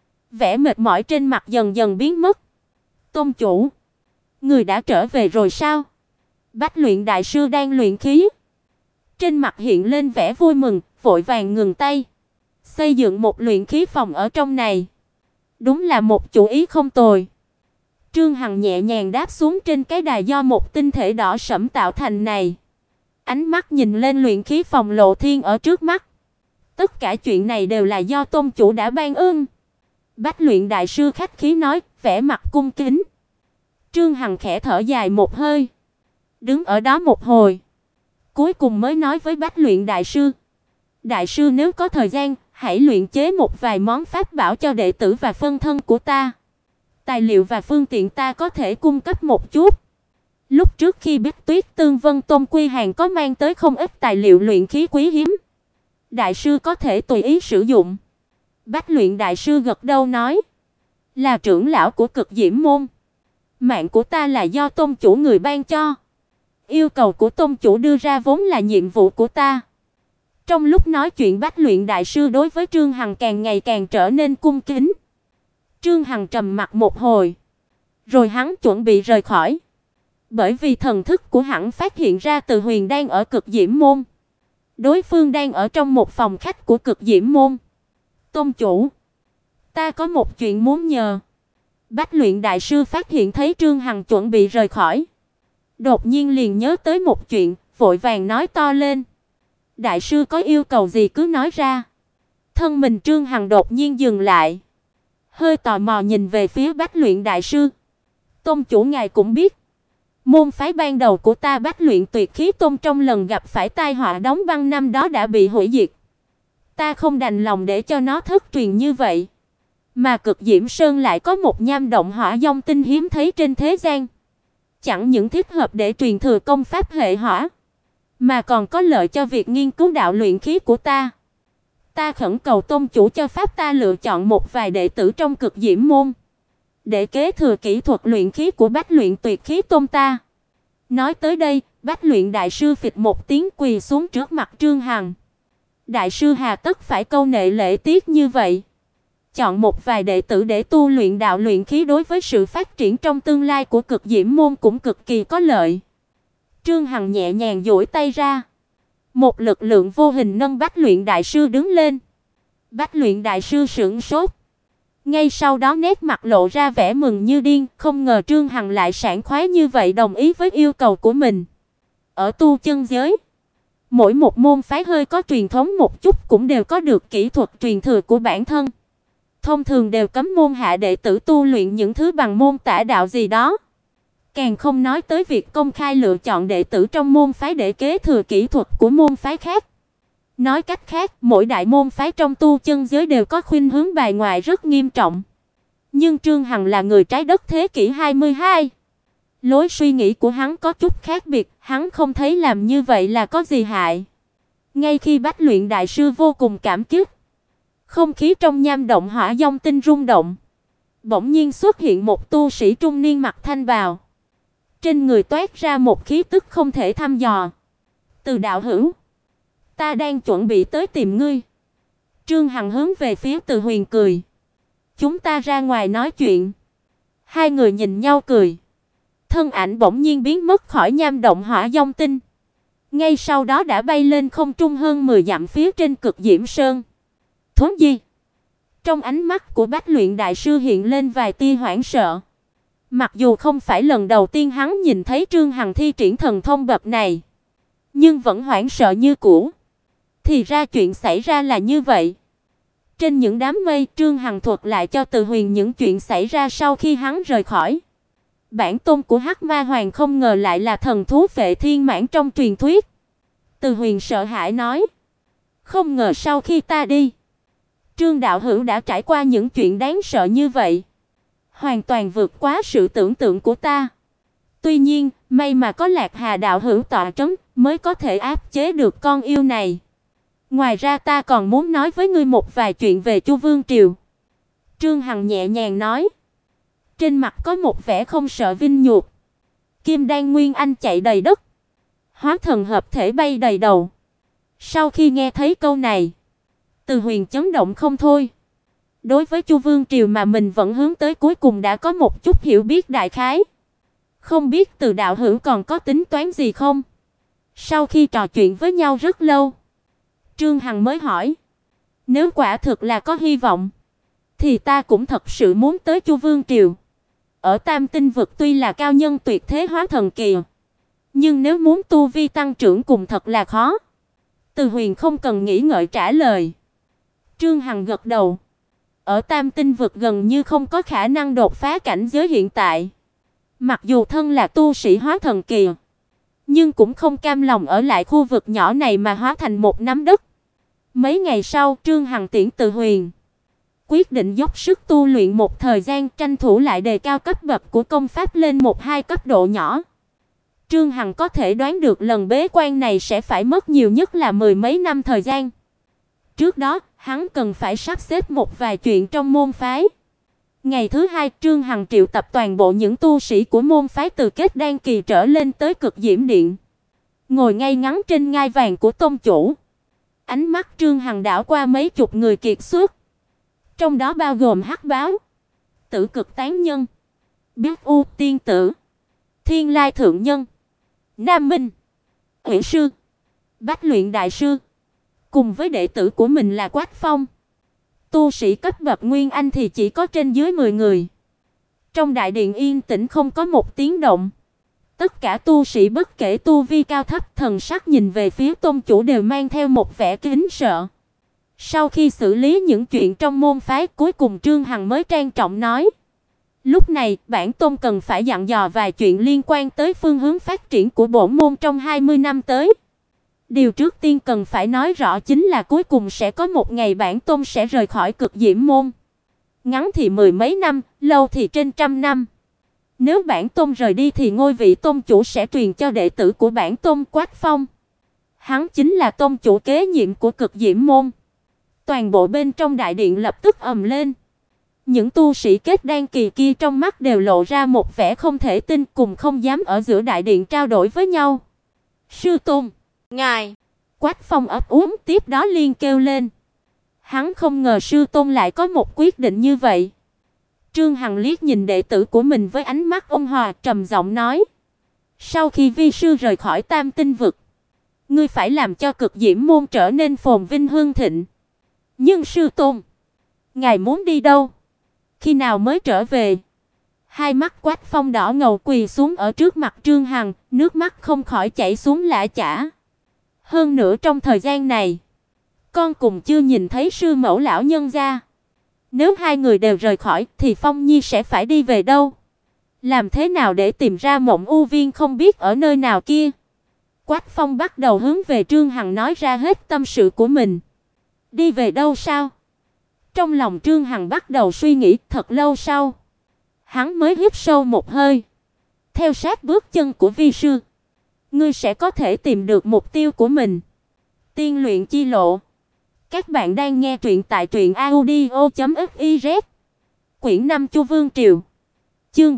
Vẻ mệt mỏi trên mặt dần dần biến mất. Tôn chủ, người đã trở về rồi sao? Bách luyện đại sư đang luyện khí, trên mặt hiện lên vẻ vui mừng, vội vàng ngừng tay. Xây dựng một luyện khí phòng ở trong này, đúng là một chủ ý không tồi. Trương Hằng nhẹ nhàng đáp xuống trên cái đài do một tinh thể đỏ sẫm tạo thành này. Ánh mắt nhìn lên luyện khí phòng lộ thiên ở trước mắt. Tất cả chuyện này đều là do tôn chủ đã ban ơn. Bách luyện đại sư khách khí nói, vẻ mặt cung kính. Trương Hằng khẽ thở dài một hơi, đứng ở đó một hồi, cuối cùng mới nói với Bách luyện đại sư: đại sư nếu có thời gian, hãy luyện chế một vài món pháp bảo cho đệ tử và phân thân của ta. Tài liệu và phương tiện ta có thể cung cấp một chút. Lúc trước khi biết Tuyết Tương Vân Tôn Quy Hàng có mang tới không ít tài liệu luyện khí quý hiếm, đại sư có thể tùy ý sử dụng. Bách luyện đại sư gật đầu nói: là trưởng lão của Cực Diễm môn, mạng của ta là do tôn chủ người ban cho. Yêu cầu của tôn chủ đưa ra vốn là nhiệm vụ của ta. Trong lúc nói chuyện, Bách luyện đại sư đối với Trương Hằng càng ngày càng trở nên cung kính. Trương Hằng trầm mặc một hồi, rồi hắn chuẩn bị rời khỏi. Bởi vì thần thức của hắn phát hiện ra Từ Huyền đang ở Cực Diễm môn. Đối phương đang ở trong một phòng khách của Cực Diễm môn. Tôn chủ, ta có một chuyện muốn nhờ. Bách luyện đại sư phát hiện thấy Trương Hằng chuẩn bị rời khỏi, đột nhiên liền nhớ tới một chuyện, vội vàng nói to lên: đại sư có yêu cầu gì cứ nói ra. Thân mình Trương Hằng đột nhiên dừng lại, hơi tò mò nhìn về phía Bách luyện đại sư. Tôn chủ ngài cũng biết, môn phái ban đầu của ta Bách luyện tuyệt khí tôn trong lần gặp phải tai họa đóng băng năm đó đã bị hủy diệt. Ta không đành lòng để cho nó thất truyền như vậy. Mà Cực Diễm Sơn lại có một nham động hỏa vong tinh hiếm thấy trên thế gian, chẳng những thích hợp để truyền thừa công pháp hệ hỏa, mà còn có lợi cho việc nghiên cứu đạo luyện khí của ta. Ta khẩn cầu tôn chủ cho phép ta lựa chọn một vài đệ tử trong Cực Diễm môn, để kế thừa kỹ thuật luyện khí của Bách luyện tuyệt khí tôn ta. Nói tới đây, Bách Luyện đại sư phịch một tiếng quỳ xuống trước mặt Trương Hằng. Đại sư hà tất phải câu nệ lễ tiết như vậy? Chọn một vài đệ tử để tu luyện đạo luyện khí đối với sự phát triển trong tương lai của Cực Diễm môn cũng cực kỳ có lợi. Trương Hằng nhẹ nhàng duỗi tay ra, một lực lượng vô hình nâng Bách Luyện đại sư đứng lên. Bách Luyện đại sư sững sốt, ngay sau đó nét mặt lộ ra vẻ mừng như điên, không ngờ Trương Hằng lại sảng khoái như vậy đồng ý với yêu cầu của mình. Ở tu chân giới, mỗi một môn phái hơi có truyền thống một chút cũng đều có được kỹ thuật truyền thừa của bản thân. Thông thường đều cấm môn hạ đệ tử tu luyện những thứ bằng môn tả đạo gì đó. Càng không nói tới việc công khai lựa chọn đệ tử trong môn phái để kế thừa kỹ thuật của môn phái khác. Nói cách khác, mỗi đại môn phái trong tu chân giới đều có khuynh hướng bài ngoại rất nghiêm trọng. Nhưng Trương Hằng là người trái đất thế kỷ 22. Lối suy nghĩ của hắn có chút khác biệt, hắn không thấy làm như vậy là có gì hại. Ngay khi Bách Luyện đại sư vô cùng cảm kích, không khí trong nham động Hỏa Vong Tinh rung động. Bỗng nhiên xuất hiện một tu sĩ trung niên mặc thanh bào. Trên người toát ra một khí tức không thể thăm dò. Từ đạo hữu, ta đang chuẩn bị tới tìm ngươi. Trương Hằng hướng về phía Từ Huyền cười. Chúng ta ra ngoài nói chuyện. Hai người nhìn nhau cười. Thân ảnh bỗng nhiên biến mất khỏi nham động Hỏa Vong Tinh. Ngay sau đó đã bay lên không trung hơn 10 dặm phía trên Cực Diễm Sơn. Thốn gì? Trong ánh mắt của Bách Luyện đại sư hiện lên vài tia hoảng sợ. Mặc dù không phải lần đầu tiên hắn nhìn thấy Trương Hằng thi triển thần thông bậc này, nhưng vẫn hoảng sợ như cũ. Thì ra chuyện xảy ra là như vậy. Trên những đám mây, Trương Hằng thuật lại cho Từ Huyền những chuyện xảy ra sau khi hắn rời khỏi. Bản tôn của Hắc Ma Hoàng không ngờ lại là thần thú Phệ Thiên Mãn trong truyền thuyết. Từ Huyền sợ hãi nói, không ngờ sau khi ta đi, Trương đạo hữu đã trải qua những chuyện đáng sợ như vậy, hoàn toàn vượt quá sự tưởng tượng của ta. Tuy nhiên, may mà có Lạc Hà đạo hữu tọa trấn mới có thể áp chế được con yêu này. Ngoài ra ta còn muốn nói với ngươi một vài chuyện về Chu Vương triều. Trương Hằng nhẹ nhàng nói, trên mặt có một vẻ không sợ vinh nhục. Kim Đan Nguyên Anh chạy đầy đất, hóa thần hợp thể bay đầy đầu. Sau khi nghe thấy câu này, Từ Huyền chấn động không thôi. Đối với Chu Vương triều mà mình vẫn hướng tới cuối cùng đã có một chút hiểu biết đại khái. Không biết Từ đạo hữu còn có tính toán gì không? Sau khi trò chuyện với nhau rất lâu, Trương Hằng mới hỏi, nếu quả thực là có hy vọng, thì ta cũng thật sự muốn tới Chu Vương triều. Ở Tam Tinh vực tuy là cao nhân tuyệt thế hóa thần kỳ, nhưng nếu muốn tu vi tăng trưởng cùng thật là khó. Từ Huyền không cần nghĩ ngợi trả lời. Trương Hằng gật đầu. Ở Tam Tinh vực gần như không có khả năng đột phá cảnh giới hiện tại. Mặc dù thân là tu sĩ hóa thần kỳ, nhưng cũng không cam lòng ở lại khu vực nhỏ này mà hóa thành một nắm đất. Mấy ngày sau, Trương Hằng tiễn Từ Huyền, quyết định dốc sức tu luyện một thời gian, tranh thủ lại đề cao cấp bậc của công pháp lên 1-2 cấp độ nhỏ. Trương Hằng có thể đoán được lần bế quan này sẽ phải mất nhiều nhất là 10 mấy năm thời gian. Trước đó, hắn cần phải sắp xếp một vài chuyện trong môn phái. Ngày thứ hai, Trương Hằng triệu tập toàn bộ những tu sĩ của môn phái từ kết đan kỳ trở lên tới Cực Diễm Điện, ngồi ngay ngắn trên ngai vàng của tông chủ. Ánh mắt Trương Hằng đảo qua mấy chục người kiệt xuất, trong đó bao gồm Hắc Báo, Tử Cực Tán Nhân, Biết U Tiên Tử, Thiên Lai Thượng Nhân, Nam Minh, Uyển Sư, Bách Luyện đại sư, cùng với đệ tử của mình là Quách Phong. Tu sĩ cấp bậc Nguyên Anh thì chỉ có trên dưới 10 người. Trong đại điện yên tĩnh không có một tiếng động. Tất cả tu sĩ bất kể tu vi cao thấp, thần sắc nhìn về phía tôn chủ đều mang theo một vẻ kính sợ. Sau khi xử lý những chuyện trong môn phái, cuối cùng Trương Hằng mới trang trọng nói, lúc này, bản tôn cần phải dặn dò vài chuyện liên quan tới phương hướng phát triển của bổn môn trong 20 năm tới. Điều trước tiên cần phải nói rõ chính là cuối cùng sẽ có một ngày bản tôn sẽ rời khỏi Cực Diễm môn. Ngắn thì 10 mấy năm, lâu thì trên 100 năm. Nếu bản tôn rời đi thì ngôi vị tôn chủ sẽ truyền cho đệ tử của bản tôn Quách Phong. Hắn chính là tôn chủ kế nhiệm của Cực Diễm môn. Toàn bộ bên trong đại điện lập tức ầm lên. Những tu sĩ kết đan kỳ kia trong mắt đều lộ ra một vẻ không thể tin, cùng không dám ở giữa đại điện trao đổi với nhau. Sư tôn, ngài. Quách Phong ấp úng tiếp đó liền kêu lên. Hắn không ngờ sư tôn lại có một quyết định như vậy. Trương Hằng liếc nhìn đệ tử của mình với ánh mắt ôn hòa, trầm giọng nói: "Sau khi vi sư rời khỏi Tam Tinh vực, ngươi phải làm cho Cực Diễm môn trở nên phồn vinh hưng thịnh. Nhưng sư tôn, ngài muốn đi đâu? Khi nào mới trở về?" Hai mắt Quách Phong đỏ ngầu quỳ xuống ở trước mặt Trương Hằng, nước mắt không khỏi chảy xuống lã chã. Hơn nữa trong thời gian này, con cùng chưa nhìn thấy sư mẫu lão nhân gia. Nếu hai người đều rời khỏi thì Phong Nhi sẽ phải đi về đâu? Làm thế nào để tìm ra Mộng U Viên không biết ở nơi nào kia? Quách Phong bắt đầu hướng về Trương Hằng nói ra hết tâm sự của mình. Đi về đâu sao? Trong lòng Trương Hằng bắt đầu suy nghĩ, thật lâu sau, hắn mới hít sâu một hơi. Theo sát bước chân của vi sư, ngươi sẽ có thể tìm được mục tiêu của mình. Tiên luyện chi lộ. Các bạn đang nghe truyện tại truyệnaudio.fiz. Quyển 5 Chu Vương Triều. Chương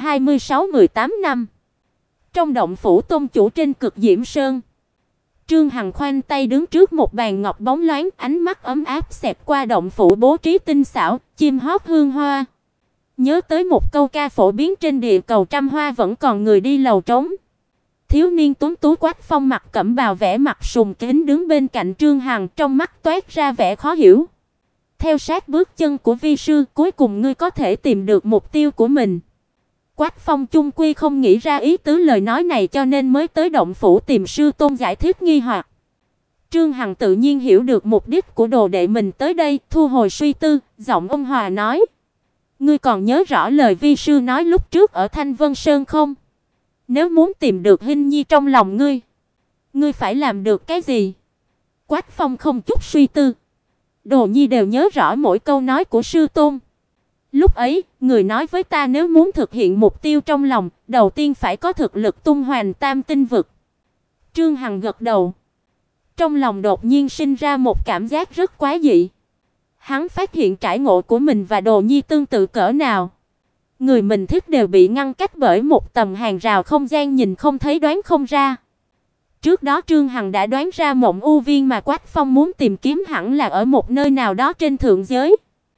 426 18 năm. Trong động phủ tôn chủ trên Cực Diễm Sơn, Trương Hằng khoanh tay đứng trước một bàn ngọc bóng loáng, ánh mắt ấm áp xẹt qua động phủ bố trí tinh xảo, chim hót hương hoa. Nhớ tới một câu ca phổ biến trên địa cầu trăm hoa vẫn còn người đi lầu trống. Thiếu niên tuấn tú Quách Phong mặc cẩm bào vẻ mặt sùng kính đứng bên cạnh Trương Hằng, trong mắt toát ra vẻ khó hiểu. Theo sát bước chân của vi sư, cuối cùng ngươi có thể tìm được mục tiêu của mình. Quách Phong chung quy không nghĩ ra ý tứ lời nói này cho nên mới tới động phủ tìm sư tôn giải thích nghi hoặc. Trương Hằng tự nhiên hiểu được mục đích của đồ đệ mình tới đây, thu hồi suy tư, giọng ôn hòa nói: "Ngươi còn nhớ rõ lời vi sư nói lúc trước ở Thanh Vân Sơn không? Nếu muốn tìm được Hinh Nhi trong lòng ngươi, ngươi phải làm được cái gì?" Quách Phong không chút suy tư: "Đồ nhi đều nhớ rõ mỗi câu nói của sư tôn. Lúc ấy, người nói với ta nếu muốn thực hiện mục tiêu trong lòng, đầu tiên phải có thực lực tung hoành Tam Tinh vực." Trương Hằng gật đầu. Trong lòng đột nhiên sinh ra một cảm giác rất quái dị. Hắn phát hiện trải ngộ của mình và Đồ nhi tương tự cỡ nào. Người mình thích đều bị ngăn cách bởi một tầng hàng rào không gian nhìn không thấy đoán không ra. Trước đó Trương Hằng đã đoán ra Mộng U Viên mà Quách Phong muốn tìm kiếm hẳn là ở một nơi nào đó trên thượng giới.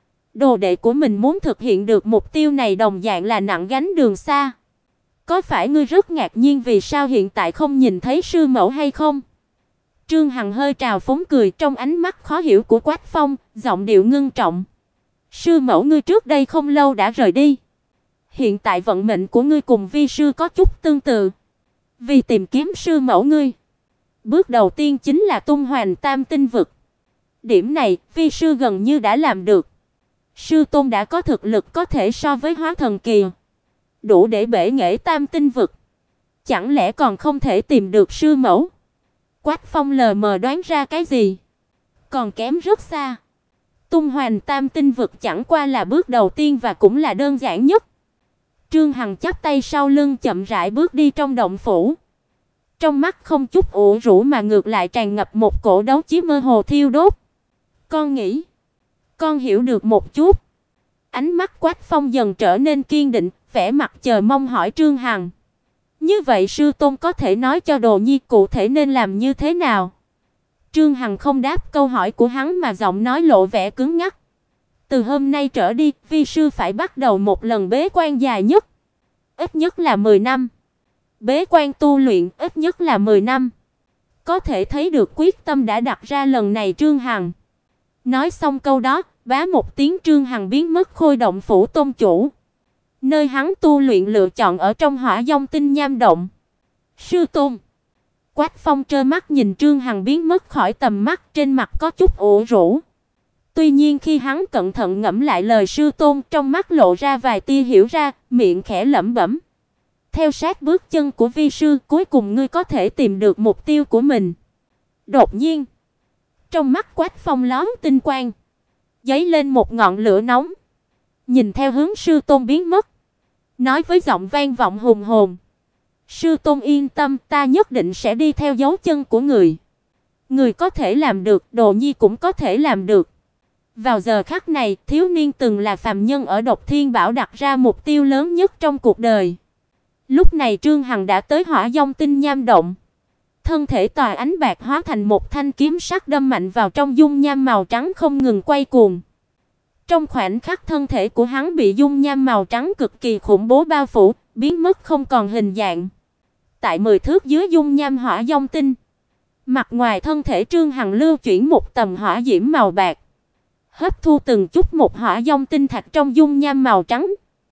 Đồ đệ của mình muốn thực hiện được mục tiêu này đồng dạng là nặng gánh đường xa. Có phải ngươi rất ngạc nhiên vì sao hiện tại không nhìn thấy sư mẫu hay không? Trương Hằng hơi trào phúng cười, trong ánh mắt khó hiểu của Quách Phong, giọng điệu ngưng trọng. Sư mẫu ngươi trước đây không lâu đã rời đi. Hiện tại vận mệnh của ngươi cùng vi sư có chút tương tự. Vì tìm kiếm sư mẫu ngươi, bước đầu tiên chính là tung hoành Tam Tinh vực. Điểm này, vi sư gần như đã làm được. Sư tôn đã có thực lực có thể so với hóa thần kỳ, đủ để bể nghệ Tam Tinh vực. Chẳng lẽ còn không thể tìm được sư mẫu? Quách Phong lờ mờ đoán ra cái gì? Còn kém rất xa. Tung hoành Tam Tinh vực chẳng qua là bước đầu tiên và cũng là đơn giản nhất. Trương Hằng chắp tay sau lưng chậm rãi bước đi trong động phủ. Trong mắt không chút ủ rũ mà ngược lại tràn ngập một cổ đấu chí mơ hồ thiêu đốt. Con nghĩ, con hiểu được một chút. Ánh mắt Quách Phong dần trở nên kiên định, vẻ mặt chờ mong hỏi Trương Hằng. Như vậy sư tôn có thể nói cho Đồ nhi cụ thể nên làm như thế nào? Trương Hằng không đáp câu hỏi của hắn mà giọng nói lộ vẻ cứng nhắc. Từ hôm nay trở đi, vi sư phải bắt đầu một lần bế quan dài nhất. Ít nhất là 10 năm. Bế quan tu luyện ít nhất là 10 năm. Có thể thấy được quyết tâm đã đặt ra lần này Trương Hằng. Nói xong câu đó, bá một tiếng Trương Hằng biến mất khôi động phủ tôn chủ. Nơi hắn tu luyện lựa chọn ở trong Hỏa Vong Tinh Nham động. Sư tôn. Quách Phong trơ mắt nhìn Trương Hằng biến mất khỏi tầm mắt, trên mặt có chút ủ rũ. Tuy nhiên khi hắn cẩn thận ngẫm lại lời sư tôn, trong mắt lộ ra vài tia hiểu ra, miệng khẽ lẩm bẩm. Theo sát bước chân của vi sư, cuối cùng ngươi có thể tìm được mục tiêu của mình. Đột nhiên, trong mắt Quách Phong lóe tinh quang, dấy lên một ngọn lửa nóng. Nhìn theo hướng sư tôn biến mất, nói với giọng vang vọng hùng hồn. Sư tôn yên tâm, ta nhất định sẽ đi theo dấu chân của người. Người có thể làm được, Đồ nhi cũng có thể làm được. Vào giờ khắc này, thiếu niên từng là phàm nhân ở Độc Thiên Bảo đặt ra mục tiêu lớn nhất trong cuộc đời. Lúc này Trương Hằng đã tới Hỏa Vong Tinh Nham động. Thân thể tỏa ánh bạc hóa thành một thanh kiếm sắc đâm mạnh vào trong dung nham màu trắng không ngừng quay cuồng. Trong khoảnh khắc thân thể của hắn bị dung nham màu trắng cực kỳ khủng bố bao phủ, biến mất không còn hình dạng. Tại 10 thước dưới dung nham hỏa vong tinh, mặt ngoài thân thể Trương Hằng lưu chuyển một tầng hỏa diễm màu bạc, hấp thu từng chút một hỏa vong tinh thạch trong dung nham màu trắng.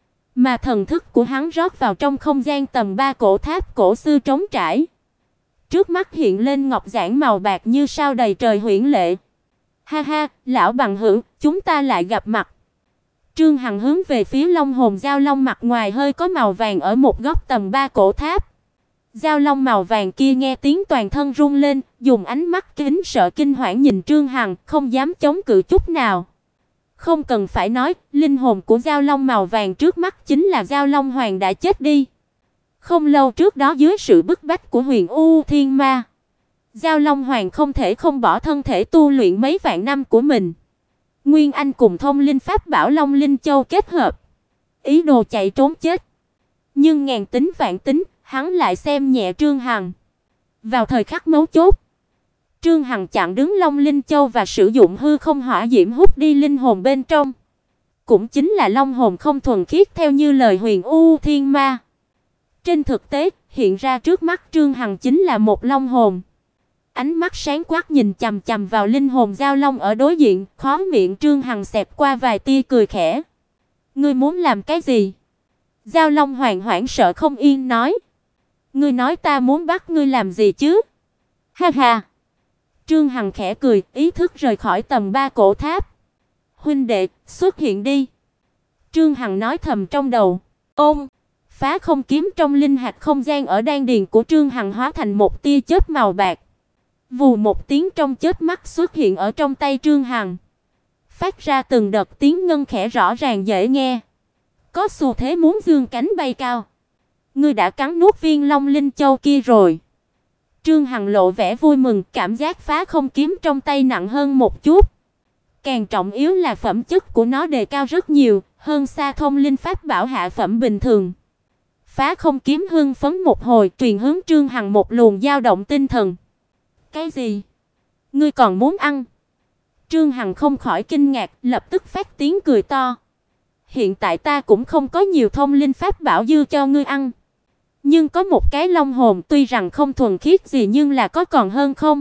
Mà thần thức của hắn rót vào trong không gian tầm 3 cổ tháp cổ xưa trống trải. Trước mắt hiện lên ngọc giản màu bạc như sao đầy trời huyễn lệ. Ha ha, lão bằng hữu, chúng ta lại gặp mặt. Trương Hằng hướng về phía long hồn giao long mặt ngoài hơi có màu vàng ở một góc tầm 3 cổ tháp. Giao long màu vàng kia nghe tiếng toàn thân rung lên, dùng ánh mắt kính sợ kinh hoảng nhìn Trương Hằng, không dám chống cự chút nào. Không cần phải nói, linh hồn của giao long màu vàng trước mắt chính là giao long hoàng đã chết đi. Không lâu trước đó dưới sự bức bách của Huyền U Thiên Ma, Giao Long Hoàng không thể không bỏ thân thể tu luyện mấy vạn năm của mình. Nguyên Anh cùng thông linh pháp bảo Long Linh Châu kết hợp, ý đồ chạy trốn chết. Nhưng ngàn tính vạn tính, hắn lại xem nhẹ Trương Hằng. Vào thời khắc mấu chốt, Trương Hằng chặn đứng Long Linh Châu và sử dụng hư không hỏa diễm hút đi linh hồn bên trong. Cũng chính là long hồn không thuần khiết theo như lời Huyền U Thiên Ma. Trên thực tế, hiện ra trước mắt Trương Hằng chính là một long hồn. Ánh mắt sáng quắc nhìn chằm chằm vào linh hồn giao long ở đối diện, khóe miệng Trương Hằng xẹt qua vài tia cười khẽ. Ngươi muốn làm cái gì? Giao long hoảng hoảng sợ không yên nói. Ngươi nói ta muốn bắt ngươi làm gì chứ? Ha ha. Trương Hằng khẽ cười, ý thức rời khỏi tầm 3 cổ tháp. Huynh đệ, xuất hiện đi. Trương Hằng nói thầm trong đầu. Ôm. Phá không kiếm trong linh hạt không gian ở đan điền của Trương Hằng hóa thành một tia chớp màu bạc. Vù một tiếng trong chớp mắt xuất hiện ở trong tay Trương Hằng. Phát ra từng đợt tiếng ngân khẽ rõ ràng dễ nghe. Có xu thế muốn dương cánh bay cao. Ngươi đã cắn nuốt viên Long Linh Châu kia rồi. Trương Hằng lộ vẻ vui mừng, cảm giác phá không kiếm trong tay nặng hơn một chút. Càng trọng yếu là phẩm chất của nó đề cao rất nhiều, hơn xa thông linh pháp bảo hạ phẩm bình thường. Phá không kiếm hưng phấn một hồi, truyền hướng Trương Hằng một luồng dao động tinh thần. Cái gì? Ngươi còn muốn ăn? Trương Hằng không khỏi kinh ngạc, lập tức phát tiếng cười to. Hiện tại ta cũng không có nhiều thông linh pháp bảo dư cho ngươi ăn. Nhưng có một cái long hồn tuy rằng không thuần khiết gì nhưng là có còn hơn không?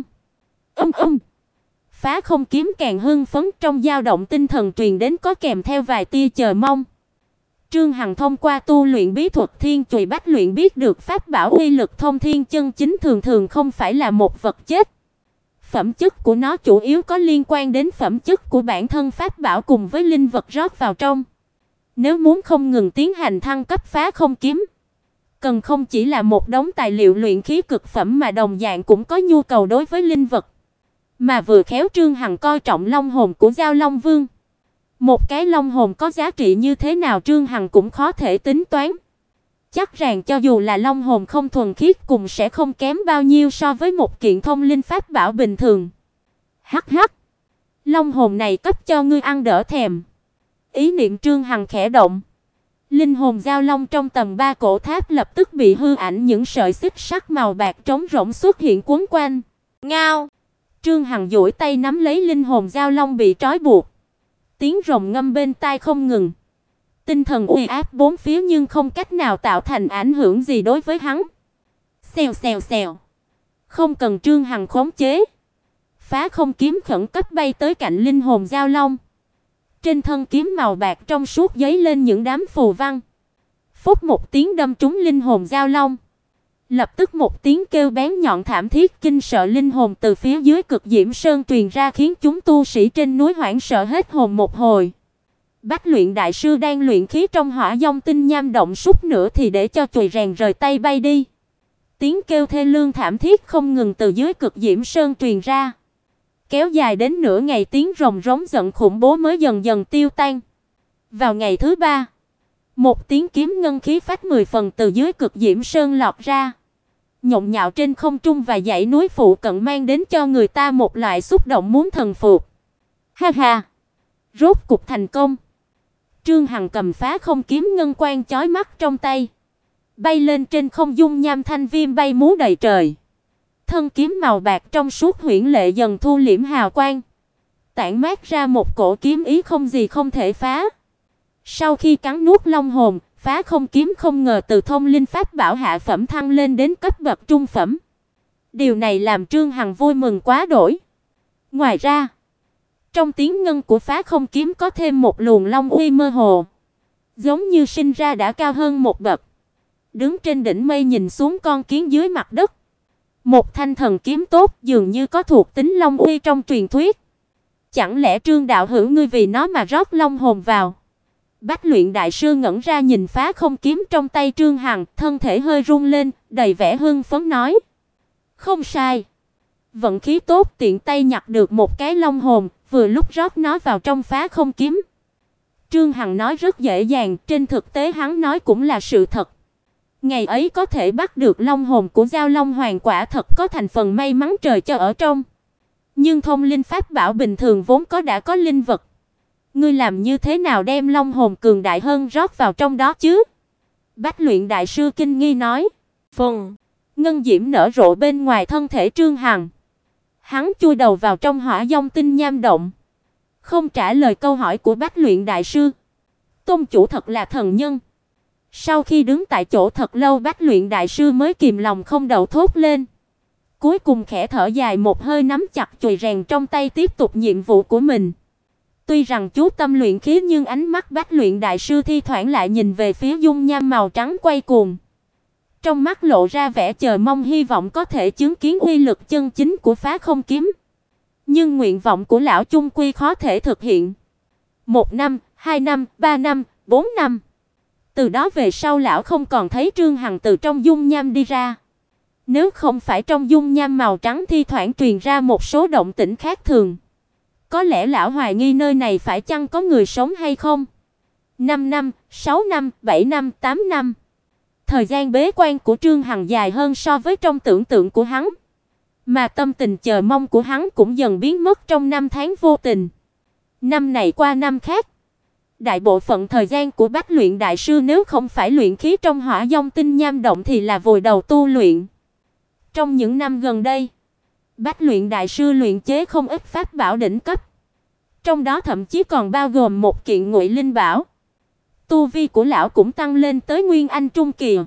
Phá không kiếm càng hưng phấn, trong dao động tinh thần truyền đến có kèm theo vài tia chờ mong. Trương Hằng thông qua tu luyện bí thuật Thiên Chùy Bách Luyện biết được pháp bảo uy lực thông thiên chân chính thường thường không phải là một vật chết. Phẩm chất của nó chủ yếu có liên quan đến phẩm chất của bản thân pháp bảo cùng với linh vật rót vào trong. Nếu muốn không ngừng tiến hành thăng cấp phá không kiếm, cần không chỉ là một đống tài liệu luyện khí cực phẩm mà đồng dạng cũng có nhu cầu đối với linh vật. Mà vừa khéo Trương Hằng coi trọng long hồn của Giao Long Vương. Một cái long hồn có giá trị như thế nào Trương Hằng cũng khó thể tính toán. Chắc rằng cho dù là long hồn không thuần khiết cũng sẽ không kém bao nhiêu so với một kiện thông linh pháp bảo bình thường. Hắc hắc. Long hồn này cấp cho ngươi ăn đỡ thèm. Ý niệm Trương Hằng khẽ động. Linh hồn giao long trong tầng 3 cổ tháp lập tức bị hư ảnh những sợi xích sắt màu bạc trống rỗng xuất hiện quấn quanh. Ngao. Trương Hằng duỗi tay nắm lấy linh hồn giao long bị trói buộc. Tiếng rồng ngâm bên tai không ngừng. Tinh thần uy áp bốn phía nhưng không cách nào tạo thành ảnh hưởng gì đối với hắn. Xèo xèo xèo. Không cần Trương Hằng khống chế. Phá không kiếm khẩn cấp bay tới cạnh linh hồn giao long. Trên thân kiếm màu bạc trong suốt giấy lên những đám phù văn. Phốc một tiếng đâm trúng linh hồn giao long. Lập tức một tiếng kêu bén nhọn thảm thiết kinh sợ linh hồn từ phía dưới Cực Diễm Sơn truyền ra khiến chúng tu sĩ trên núi hoảng sợ hết hồn một hồi. Bách Luyện đại sư đang luyện khí trong Hỏa Vong Tinh Nham động suốt nữa thì để cho chùy rèn rời tay bay đi. Tiếng kêu thê lương thảm thiết không ngừng từ dưới Cực Diễm Sơn truyền ra. Kéo dài đến nửa ngày tiếng rồng rống giận khủng bố mới dần dần tiêu tan. Vào ngày thứ 3, một tiếng kiếm ngân khí phách 10 phần từ dưới Cực Diễm Sơn lọt ra. Nhộn nhạo trên không trung và dãy núi phụ cận mang đến cho người ta một loại xúc động muốn thần phục. Ha ha. Rốt cục thành công. Trương Hằng cầm phá không kiếm ngân quang chói mắt trong tay, bay lên trên không, dung nham thanh viêm bay múa đầy trời. Thân kiếm màu bạc trong suốt huyễn lệ dần thu liễm hào quang, tản mát ra một cổ kiếm ý không gì không thể phá. Sau khi cắn nuốt long hồn, phá không kiếm không ngờ từ thông linh pháp bảo hạ phẩm thăng lên đến cấp bậc trung phẩm. Điều này làm Trương Hằng vui mừng quá đỗi. Ngoài ra, trong tiếng ngân của phá không kiếm có thêm một luồng long uy mơ hồ, giống như sinh ra đã cao hơn một bậc. Đứng trên đỉnh mây nhìn xuống con kiến dưới mặt đất, một thanh thần kiếm tốt dường như có thuộc tính long uy trong truyền thuyết. Chẳng lẽ Trương đạo hữu ngươi vì nó mà rót long hồn vào? Bách Luyện đại sư ngẩn ra nhìn phá không kiếm trong tay Trương Hằng, thân thể hơi run lên, đầy vẻ hưng phấn nói: "Không sai. Vận khí tốt tiện tay nhặt được một cái long hồn, vừa lúc rót nó vào trong phá không kiếm." Trương Hằng nói rất dễ dàng, trên thực tế hắn nói cũng là sự thật. Ngày ấy có thể bắt được long hồn của Giao Long Hoàng quả thật có thành phần may mắn trời cho ở trong. Nhưng thông linh pháp bảo bình thường vốn đã có linh vật. Ngươi làm như thế nào đem long hồn cường đại hơn rót vào trong đó chứ? Bách Luyện đại sư kinh nghi nói. Phần ngân diễm nở rộ bên ngoài thân thể Trương Hằng. Hắn chui đầu vào trong hỏa vong tinh nham động, không trả lời câu hỏi của Bách Luyện đại sư. Tôn chủ thật là thần nhân. Sau khi đứng tại chỗ thật lâu, Bách Luyện đại sư mới kìm lòng không đậu thốt lên. Cuối cùng khẽ thở dài một hơi, nắm chặt chùy rèn trong tay tiếp tục nhiệm vụ của mình. Tuy rằng chú tâm luyện khí, nhưng ánh mắt Bách Luyện đại sư thi thoảng lại nhìn về phía dung nham màu trắng quay cuồng. Trong mắt lộ ra vẻ chờ mong, hy vọng có thể chứng kiến uy lực chân chính của phá không kiếm. Nhưng nguyện vọng của lão chung quy khó thể thực hiện. 1 năm, 2 năm, 3 năm, 4 năm. Từ đó về sau lão không còn thấy Trương Hằng từ trong dung nham đi ra. Nếu không phải trong dung nham màu trắng thi thoảng truyền ra một số động tĩnh khác thường, có lẽ lão hoài nghi nơi này phải chăng có người sống hay không. 5 năm, 6 năm, 7 năm, 8 năm. Thời gian bế quan của Trương Hằng dài hơn so với trong tưởng tượng của hắn, mà tâm tình chờ mong của hắn cũng dần biến mất trong năm tháng vô tình. Năm này qua năm khác, đại bộ phận thời gian của Bách Luyện đại sư nếu không phải luyện khí trong hỏa vong tinh nham động thì là vùi đầu tu luyện. Trong những năm gần đây, Bách Luyện đại sư luyện chế không ít pháp bảo đỉnh cấp, trong đó thậm chí còn bao gồm một kiện Ngụy Linh bảo. Tu vi của lão cũng tăng lên tới Nguyên Anh trung kỳ.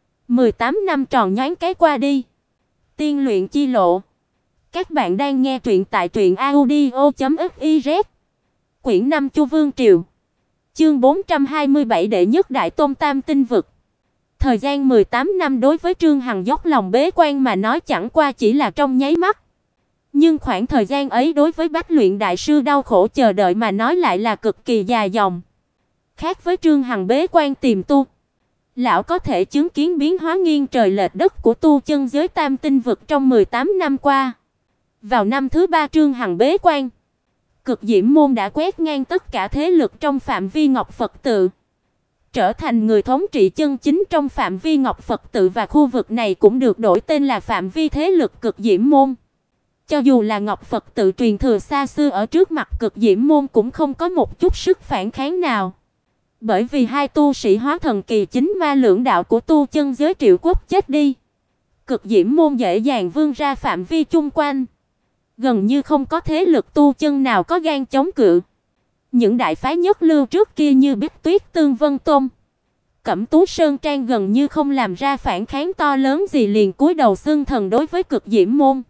18 năm tròn nhoáng cái qua đi. Tiên luyện chi lộ. Các bạn đang nghe truyện tại truyệnaudio.fiz. Quyển 5 Chu Vương triều. Chương 427 đệ nhất đại tôn tam tinh vực. Thời gian 18 năm đối với Trương Hằng dốc lòng bế quan mà nói chẳng qua chỉ là trong nháy mắt. Nhưng khoảng thời gian ấy đối với Bách Luyện đại sư đau khổ chờ đợi mà nói lại là cực kỳ dài dòng. Khác với Trương Hằng bế quan tìm tu, lão có thể chứng kiến biến hóa nghiêng trời lệch đất của tu chân giới tam tinh vực trong 18 năm qua. Vào năm thứ 3 Trương Hằng bế quan, Cực Diễm môn đã quét ngang tất cả thế lực trong phạm vi Ngọc Phật tự, trở thành người thống trị chân chính trong phạm vi Ngọc Phật tự, và khu vực này cũng được đổi tên là phạm vi thế lực Cực Diễm môn. Cho dù là Ngọc Phật tự truyền thừa xa xưa, ở trước mặt Cực Diễm môn cũng không có một chút sức phản kháng nào. Bởi vì hai tu sĩ hóa thần kỳ chính ma lưỡng đạo của tu chân giới Triệu Quốc chết đi, Cực Diễm môn dễ dàng vươn ra phạm vi chung quanh. Gần như không có thế lực tu chân nào có gan chống cự. Những đại phái nhất lưu trước kia như Bích Tuyết Tương Vân Tôn, Cẩm Tú Sơn Trang gần như không làm ra phản kháng to lớn gì, liền cúi đầu xưng thần đối với Cực Diễm môn.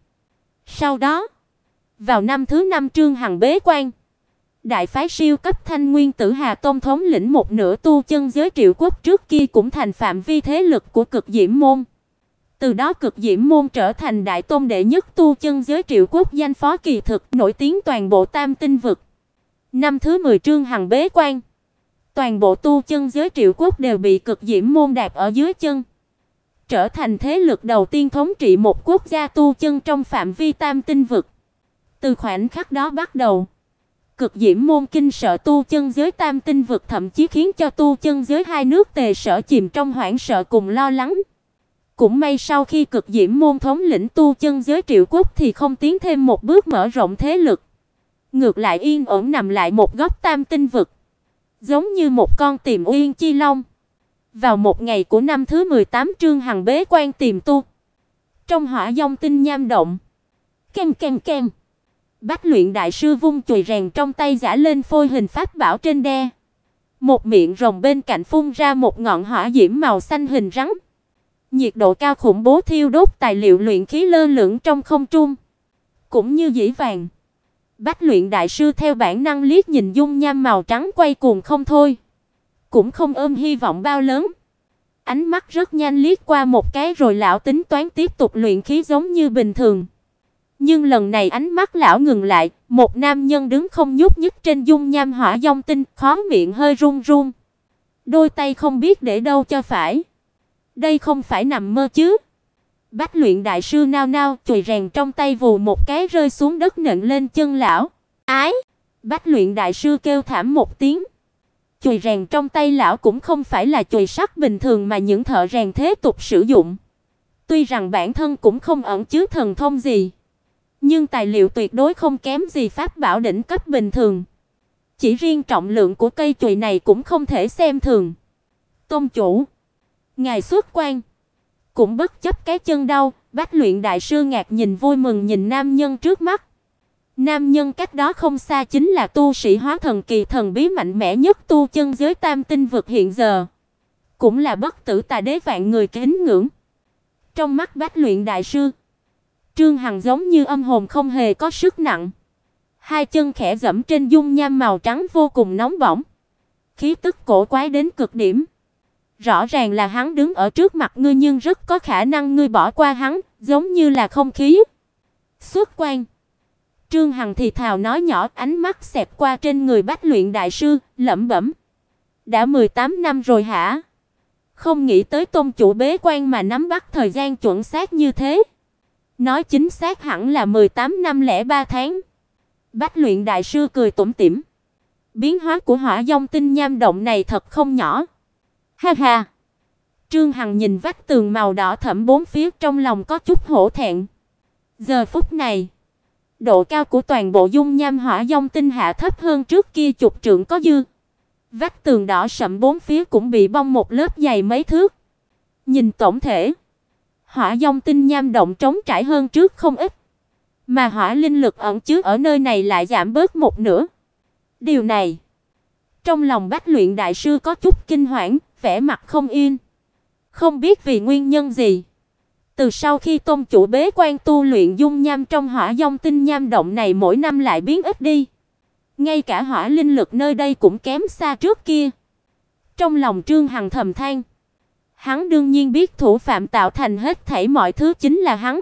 Sau đó, vào năm thứ 5 Trương Hằng bế quan, đại phái siêu cấp Thanh Nguyên Tử Hà Tôn thống lĩnh một nửa tu chân giới Triệu Quốc trước kia cũng thành phạm vi thế lực của Cực Diễm môn. Từ đó Cực Diễm môn trở thành đại tôn đệ nhất tu chân giới Triệu Quốc, danh phó kỳ thực, nổi tiếng toàn bộ tam tinh vực. Năm thứ 10 Trương Hằng bế quan, toàn bộ tu chân giới Triệu Quốc đều bị Cực Diễm môn đạp ở dưới chân, trở thành thế lực đầu tiên thống trị một quốc gia tu chân trong phạm vi tam tinh vực. Từ khoảnh khắc đó bắt đầu, Cực Diễm môn kinh sợ tu chân giới tam tinh vực, thậm chí khiến cho tu chân giới hai nước Tề Sở chìm trong hoảng sợ cùng lo lắng. Cũng may sau khi Cực Diễm môn thống lĩnh tu chân giới Triệu Quốc thì không tiến thêm một bước mở rộng thế lực, ngược lại yên ổn nằm lại một góc tam tinh vực, giống như một con Tiềm Uyên Chi Long. Vào một ngày của năm thứ 18, Trương Hằng bế quan tìm tu. Trong Hỏa Vong Tinh Nham Động. Ken ken ken. Bách Luyện đại sư vung chùy rèn trong tay giã lên phôi hình pháp bảo trên đe. Một miệng rồng bên cạnh phun ra một ngọn hỏa diễm màu xanh hình rắn. Nhiệt độ cao khủng bố thiêu đốt tài liệu luyện khí lơ lửng trong không trung, cũng như dĩ vàng. Bách Luyện đại sư theo bản năng liếc nhìn dung nham màu trắng quay cuồng không thôi, cũng không ôm hy vọng bao lớn. Ánh mắt rất nhanh liếc qua một cái rồi lão tính toán tiếp tục luyện khí giống như bình thường. Nhưng lần này ánh mắt lão ngừng lại, một nam nhân đứng không nhúc nhích trên dung nham hỏa vong tinh, khóe miệng hơi run run, đôi tay không biết để đâu cho phải. Đây không phải nằm mơ chứ? Bách Luyện đại sư nao nao, chùy rèn trong tay vù một cái rơi xuống đất nện lên chân lão. Ái! Bách Luyện đại sư kêu thảm một tiếng. Chùy rèn trong tay lão cũng không phải là chùy sắt bình thường mà những thợ rèn thế tục sử dụng. Tuy rằng bản thân cũng không ẩn chứa thần thông gì, nhưng tài liệu tuyệt đối không kém gì pháp bảo đỉnh cấp bình thường. Chỉ riêng trọng lượng của cây chùy này cũng không thể xem thường. Tôn chủ, ngài xuất quan. Cũng bất chấp cái chân đau, Bách Luyện đại sư ngạc nhìn vui mừng nhìn nam nhân trước mắt. Nam nhân cách đó không xa chính là tu sĩ hóa thần kỳ thần bí mạnh mẽ nhất tu chân giới tam tinh vực hiện giờ, cũng là bất tử tà đế vạn người kính ngưỡng. Trong mắt Bách Luyện đại sư, Trương Hằng giống như âm hồn không hề có sức nặng. Hai chân khẽ giẫm trên dung nham màu trắng vô cùng nóng bỏng, khí tức cổ quái đến cực điểm. Rõ ràng là hắn đứng ở trước mặt ngươi nhưng rất có khả năng ngươi bỏ qua hắn, giống như là không khí. Xuất quan. Trương Hằng thì thào nói nhỏ, ánh mắt xẹt qua trên người Bách Luyện đại sư, lẩm bẩm. Đã 18 năm rồi hả? Không nghĩ tới tôn chủ bế quan mà nắm bắt thời gian chuẩn xác như thế. Nói chính xác hẳn là 18 năm lẻ 3 tháng. Bách Luyện đại sư cười tủm tỉm. Biến hóa của Hỏa Vong Tinh Nham Động này thật không nhỏ. Ha ha. Trương Hằng nhìn vách tường màu đỏ thẫm bốn phía, trong lòng có chút hổ thẹn. Giờ phút này, độ cao của toàn bộ dung nham hỏa vong tinh hạ thấp hơn trước kia chục trượng có dư. Vách tường đỏ sậm bốn phía cũng bị bong một lớp dày mấy thước. Nhìn tổng thể, hỏa vong tinh nham động trống trải hơn trước không ít, mà hỏa linh lực ẩn chứa ở nơi này lại giảm bớt một nửa. Điều này, trong lòng Bách Luyện đại sư có chút kinh hoảng, vẻ mặt không yên. Không biết vì nguyên nhân gì, từ sau khi tôn chủ bế quan tu luyện dung nham trong hỏa vong tinh nham động này mỗi năm lại biến ít đi. Ngay cả hỏa linh lực nơi đây cũng kém xa trước kia. Trong lòng Trương Hằng thầm than. Hắn đương nhiên biết thủ phạm tạo thành hết thảy mọi thứ chính là hắn.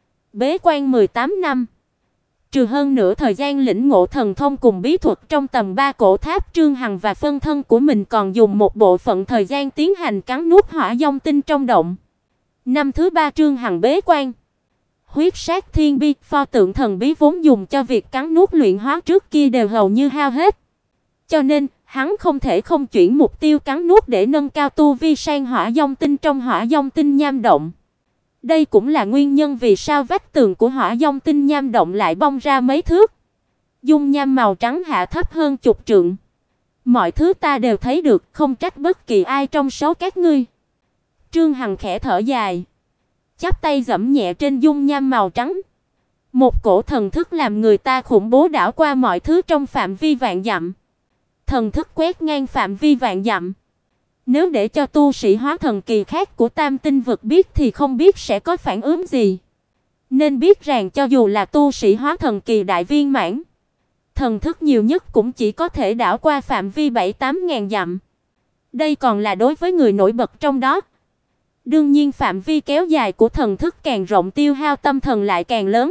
Bế quan 18 năm, trừ hơn nửa thời gian lĩnh ngộ thần thông cùng bí thuật trong tầm 3 cổ tháp, Trương Hằng và phân thân của mình còn dùng một bộ phận thời gian tiến hành cắn nuốt hỏa vong tinh trong động. Năm thứ 3 Trương Hằng bế quan, huyết sát thiên bi, pho tượng thần bí vốn dùng cho việc cắn nuốt luyện hóa trước kia đều hầu như hao hết. Cho nên, hắn không thể không chuyển mục tiêu cắn nuốt để nâng cao tu vi sang hỏa vong tinh trong hỏa vong tinh nham động. Đây cũng là nguyên nhân vì sao vách tường của hỏa vong tinh nham động lại bong ra mấy thước. Dung nham màu trắng hạ thấp hơn chục trượng. Mọi thứ ta đều thấy được, không trách bất kỳ ai trong số các ngươi. Trương Hằng khẽ thở dài, chắp tay giẫm nhẹ trên dung nham màu trắng. Một cổ thần thức làm người ta khủng bố đảo qua mọi thứ trong phạm vi vạn dặm. Thần thức quét ngang phạm vi vạn dặm. Nếu để cho tu sĩ hóa thần kỳ khác của tam tinh vực biết thì không biết sẽ có phản ứng gì. Nên biết rằng cho dù là tu sĩ hóa thần kỳ đại viên mãn, thần thức nhiều nhất cũng chỉ có thể đảo qua phạm vi 7-8 ngàn dặm. Đây còn là đối với người nổi bật trong đó. Đương nhiên phạm vi kéo dài của thần thức càng rộng, tiêu hao tâm thần lại càng lớn,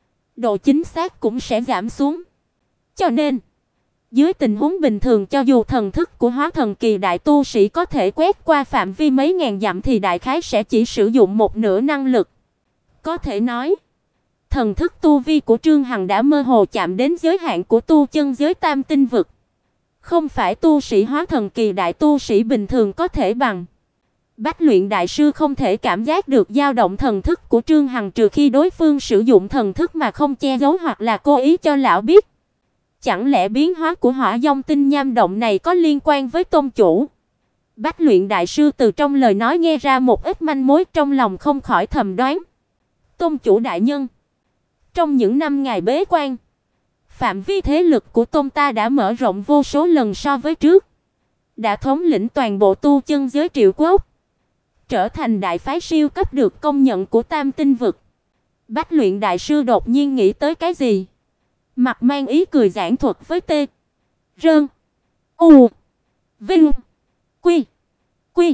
độ chính xác cũng sẽ giảm xuống. Cho nên, dưới tình huống bình thường, cho dù thần thức của hóa thần kỳ đại tu sĩ có thể quét qua phạm vi mấy ngàn dặm thì đại khái sẽ chỉ sử dụng một nửa năng lực. Có thể nói, thần thức tu vi của Trương Hằng đã mơ hồ chạm đến giới hạn của tu chân giới tam tinh vực. Không phải tu sĩ hóa thần kỳ đại tu sĩ bình thường có thể bằng. Bách Luyện đại sư không thể cảm giác được dao động thần thức của Trương Hằng trừ khi đối phương sử dụng thần thức mà không che giấu hoặc là cố ý cho lão biết. Chẳng lẽ biến hóa của Hỏa Vong Tinh Nham động này có liên quan với tôn chủ? Bách luyện đại sư từ trong lời nói nghe ra một ít manh mối, trong lòng không khỏi thầm đoán. Tôn chủ đại nhân, trong những năm ngài bế quan, phạm vi thế lực của tôn ta đã mở rộng vô số lần so với trước, đã thống lĩnh toàn bộ tu chân giới Triệu Quốc, trở thành đại phái siêu cấp được công nhận của Tam Tinh vực. Bách luyện đại sư đột nhiên nghĩ tới cái gì, mặt mang ý cười giảng thuật với T. Rơn, U, Vinh, Quy, Quy,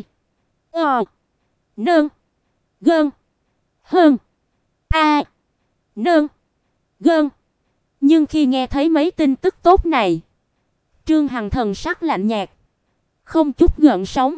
Nơn, Gơn, Hơn, Nơn, Gơn. Nhưng khi nghe thấy mấy tin tức tốt này, Trương Hằng thần sắc lạnh nhạt, không chút gợn sóng.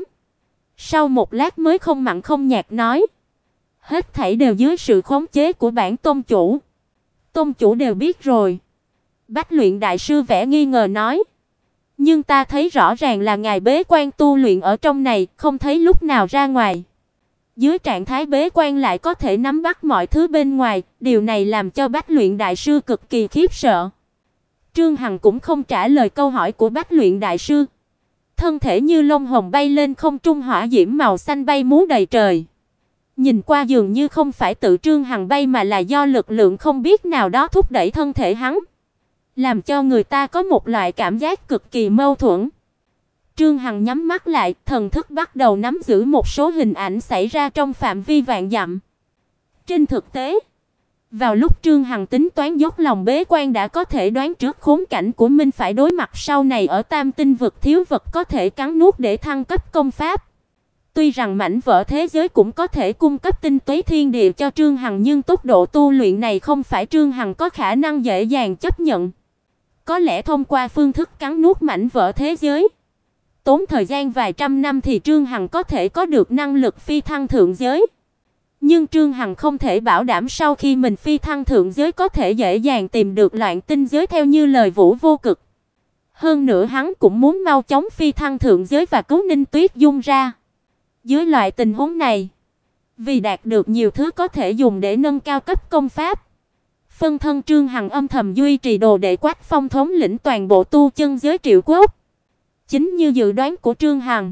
Sau một lát mới không mặn không nhạt nói: hết thảy đều dưới sự khống chế của bản tôn chủ. Tôn chủ đều biết rồi. Bách luyện đại sư vẻ nghi ngờ nói: nhưng ta thấy rõ ràng là ngài bế quan tu luyện ở trong này, không thấy lúc nào ra ngoài. Dưới trạng thái bế quan lại có thể nắm bắt mọi thứ bên ngoài, điều này làm cho Bách luyện đại sư cực kỳ khiếp sợ. Trương Hằng cũng không trả lời câu hỏi của Bách luyện đại sư. Thân thể như lông hồng bay lên không trung, hỏa diễm màu xanh bay múa đầy trời. Nhìn qua dường như không phải tự Trương Hằng bay mà là do lực lượng không biết nào đó thúc đẩy thân thể hắn, làm cho người ta có một loại cảm giác cực kỳ mâu thuẫn. Trương Hằng nhắm mắt lại, thần thức bắt đầu nắm giữ một số hình ảnh xảy ra trong phạm vi vạn dặm. Trên thực tế, vào lúc Trương Hằng tính toán dốc lòng bế quan đã có thể đoán trước khốn cảnh của mình phải đối mặt sau này ở Tam Tinh vực, thiếu vật có thể cắn nuốt để thăng cấp công pháp. Tuy rằng mảnh vỡ thế giới cũng có thể cung cấp tinh túy thiên địa cho Trương Hằng, nhưng tốc độ tu luyện này không phải Trương Hằng có khả năng dễ dàng chấp nhận. Có lẽ thông qua phương thức cắn nuốt mảnh vỡ thế giới, tốn thời gian vài trăm năm thì Trương Hằng có thể có được năng lực phi thăng thượng giới. Nhưng Trương Hằng không thể bảo đảm sau khi mình phi thăng thượng giới có thể dễ dàng tìm được Loạn Tinh giới theo như lời Vũ Vô Cực. Hơn nữa hắn cũng muốn mau chóng phi thăng thượng giới và cứu Ninh Tuyết Dung ra. Dưới loại tình huống này, vì đạt được nhiều thứ có thể dùng để nâng cao cấp công pháp, phân thân Trương Hằng âm thầm duy trì đồ đệ Quách Phong thống lĩnh toàn bộ tu chân giới Triệu Quốc. Chính như dự đoán của Trương Hằng,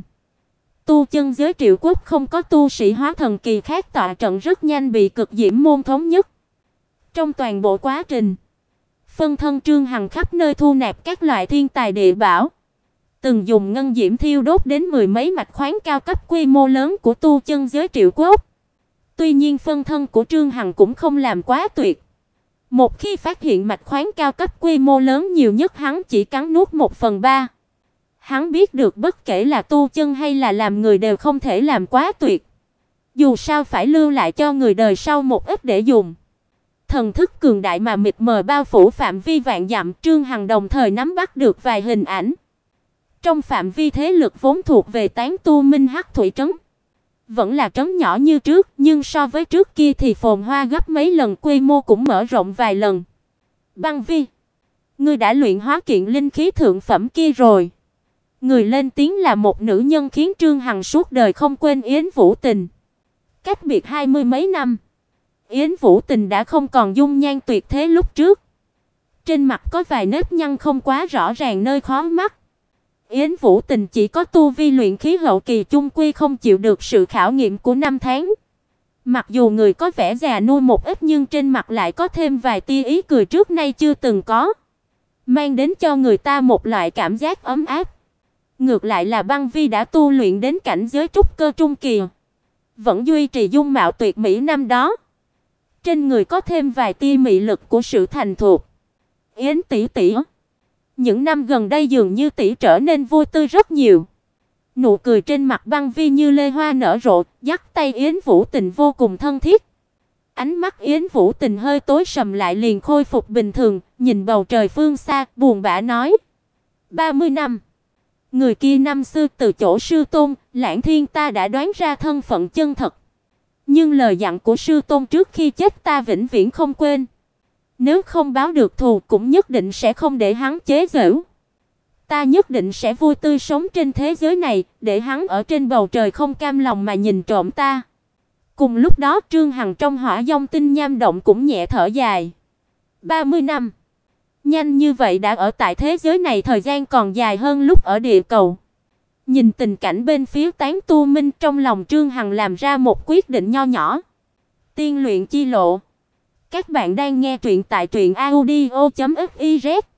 tu chân giới Triệu Quốc không có tu sĩ hóa thần kỳ khác tọa trận, rất nhanh bị Cực Diễm môn thống nhất. Trong toàn bộ quá trình, phân thân Trương Hằng khắp nơi thu nạp các loại thiên tài địa bảo, từng dùng ngân diễm thiêu đốt đến mười mấy mạch khoáng cao cấp quy mô lớn của tu chân giới Triệu Quốc. Tuy nhiên phân thân của Trương Hằng cũng không làm quá tuyệt. Một khi phát hiện mạch khoáng cao cấp quy mô lớn, nhiều nhất hắn chỉ cắn nuốt 1/3. Hắn biết được bất kể là tu chân hay là làm người đều không thể làm quá tuyệt. Dù sao phải lưu lại cho người đời sau một ít để dùng. Thần thức cường đại mà mịt mờ bao phủ phạm vi vạn dặm, Trương Hằng đồng thời nắm bắt được vài hình ảnh. Trong phạm vi thế lực vốn thuộc về tán tu Minh Hắc Thủy trấn, vẫn là trấn nhỏ như trước, nhưng so với trước kia thì phồn hoa gấp mấy lần, quy mô cũng mở rộng vài lần. Băng Vi, ngươi đã luyện hóa kiện linh khí thượng phẩm kia rồi. Người lên tiếng là một nữ nhân khiến Trương Hằng suốt đời không quên Yến Vũ Tình. Cách biệt 20 mấy năm, Yến Vũ Tình đã không còn dung nhan tuyệt thế lúc trước. Trên mặt có vài nếp nhăn không quá rõ ràng nơi khóe mắt. Yến Vũ Tình chỉ có tu vi luyện khí hậu kỳ, chung quy không chịu được sự khảo nghiệm của năm tháng. Mặc dù người có vẻ già nua một ít, nhưng trên mặt lại có thêm vài tia ý cười trước nay chưa từng có, mang đến cho người ta một loại cảm giác ấm áp. Ngược lại là Băng Vi đã tu luyện đến cảnh giới trúc cơ trung kỳ, vẫn duy trì dung mạo tuyệt mỹ năm đó. Trên người có thêm vài tia mị lực của sự thành thục. Yến tỷ tỷ, những năm gần đây dường như tỷ trở nên vui tươi rất nhiều. Nụ cười trên mặt Băng Vi như lê hoa nở rộ, dắt tay Yến Vũ Tình vô cùng thân thiết. Ánh mắt Yến Vũ Tình hơi tối sầm lại liền khôi phục bình thường, nhìn bầu trời phương xa, buồn bã nói: 30 năm. Người kia năm xưa từ chỗ sư tôn, Lãng Thiên ta đã đoán ra thân phận chân thật. Nhưng lời dặn của sư tôn trước khi chết ta vĩnh viễn không quên. Nếu không báo được thù cũng nhất định sẽ không để hắn chế giễu. Ta nhất định sẽ vui tươi sống trên thế giới này, để hắn ở trên bầu trời không cam lòng mà nhìn trộm ta. Cùng lúc đó Trương Hằng trong Hỏa Vong Tinh Nham động cũng nhẹ thở dài. 30 năm. Nhanh như vậy đã ở tại thế giới này, thời gian còn dài hơn lúc ở địa cầu. Nhìn tình cảnh bên phía Tán Tu Minh, trong lòng Trương Hằng làm ra một quyết định nho nhỏ. Tiên luyện chi lộ. Các bạn đang nghe truyện tại truyện audio.fiz.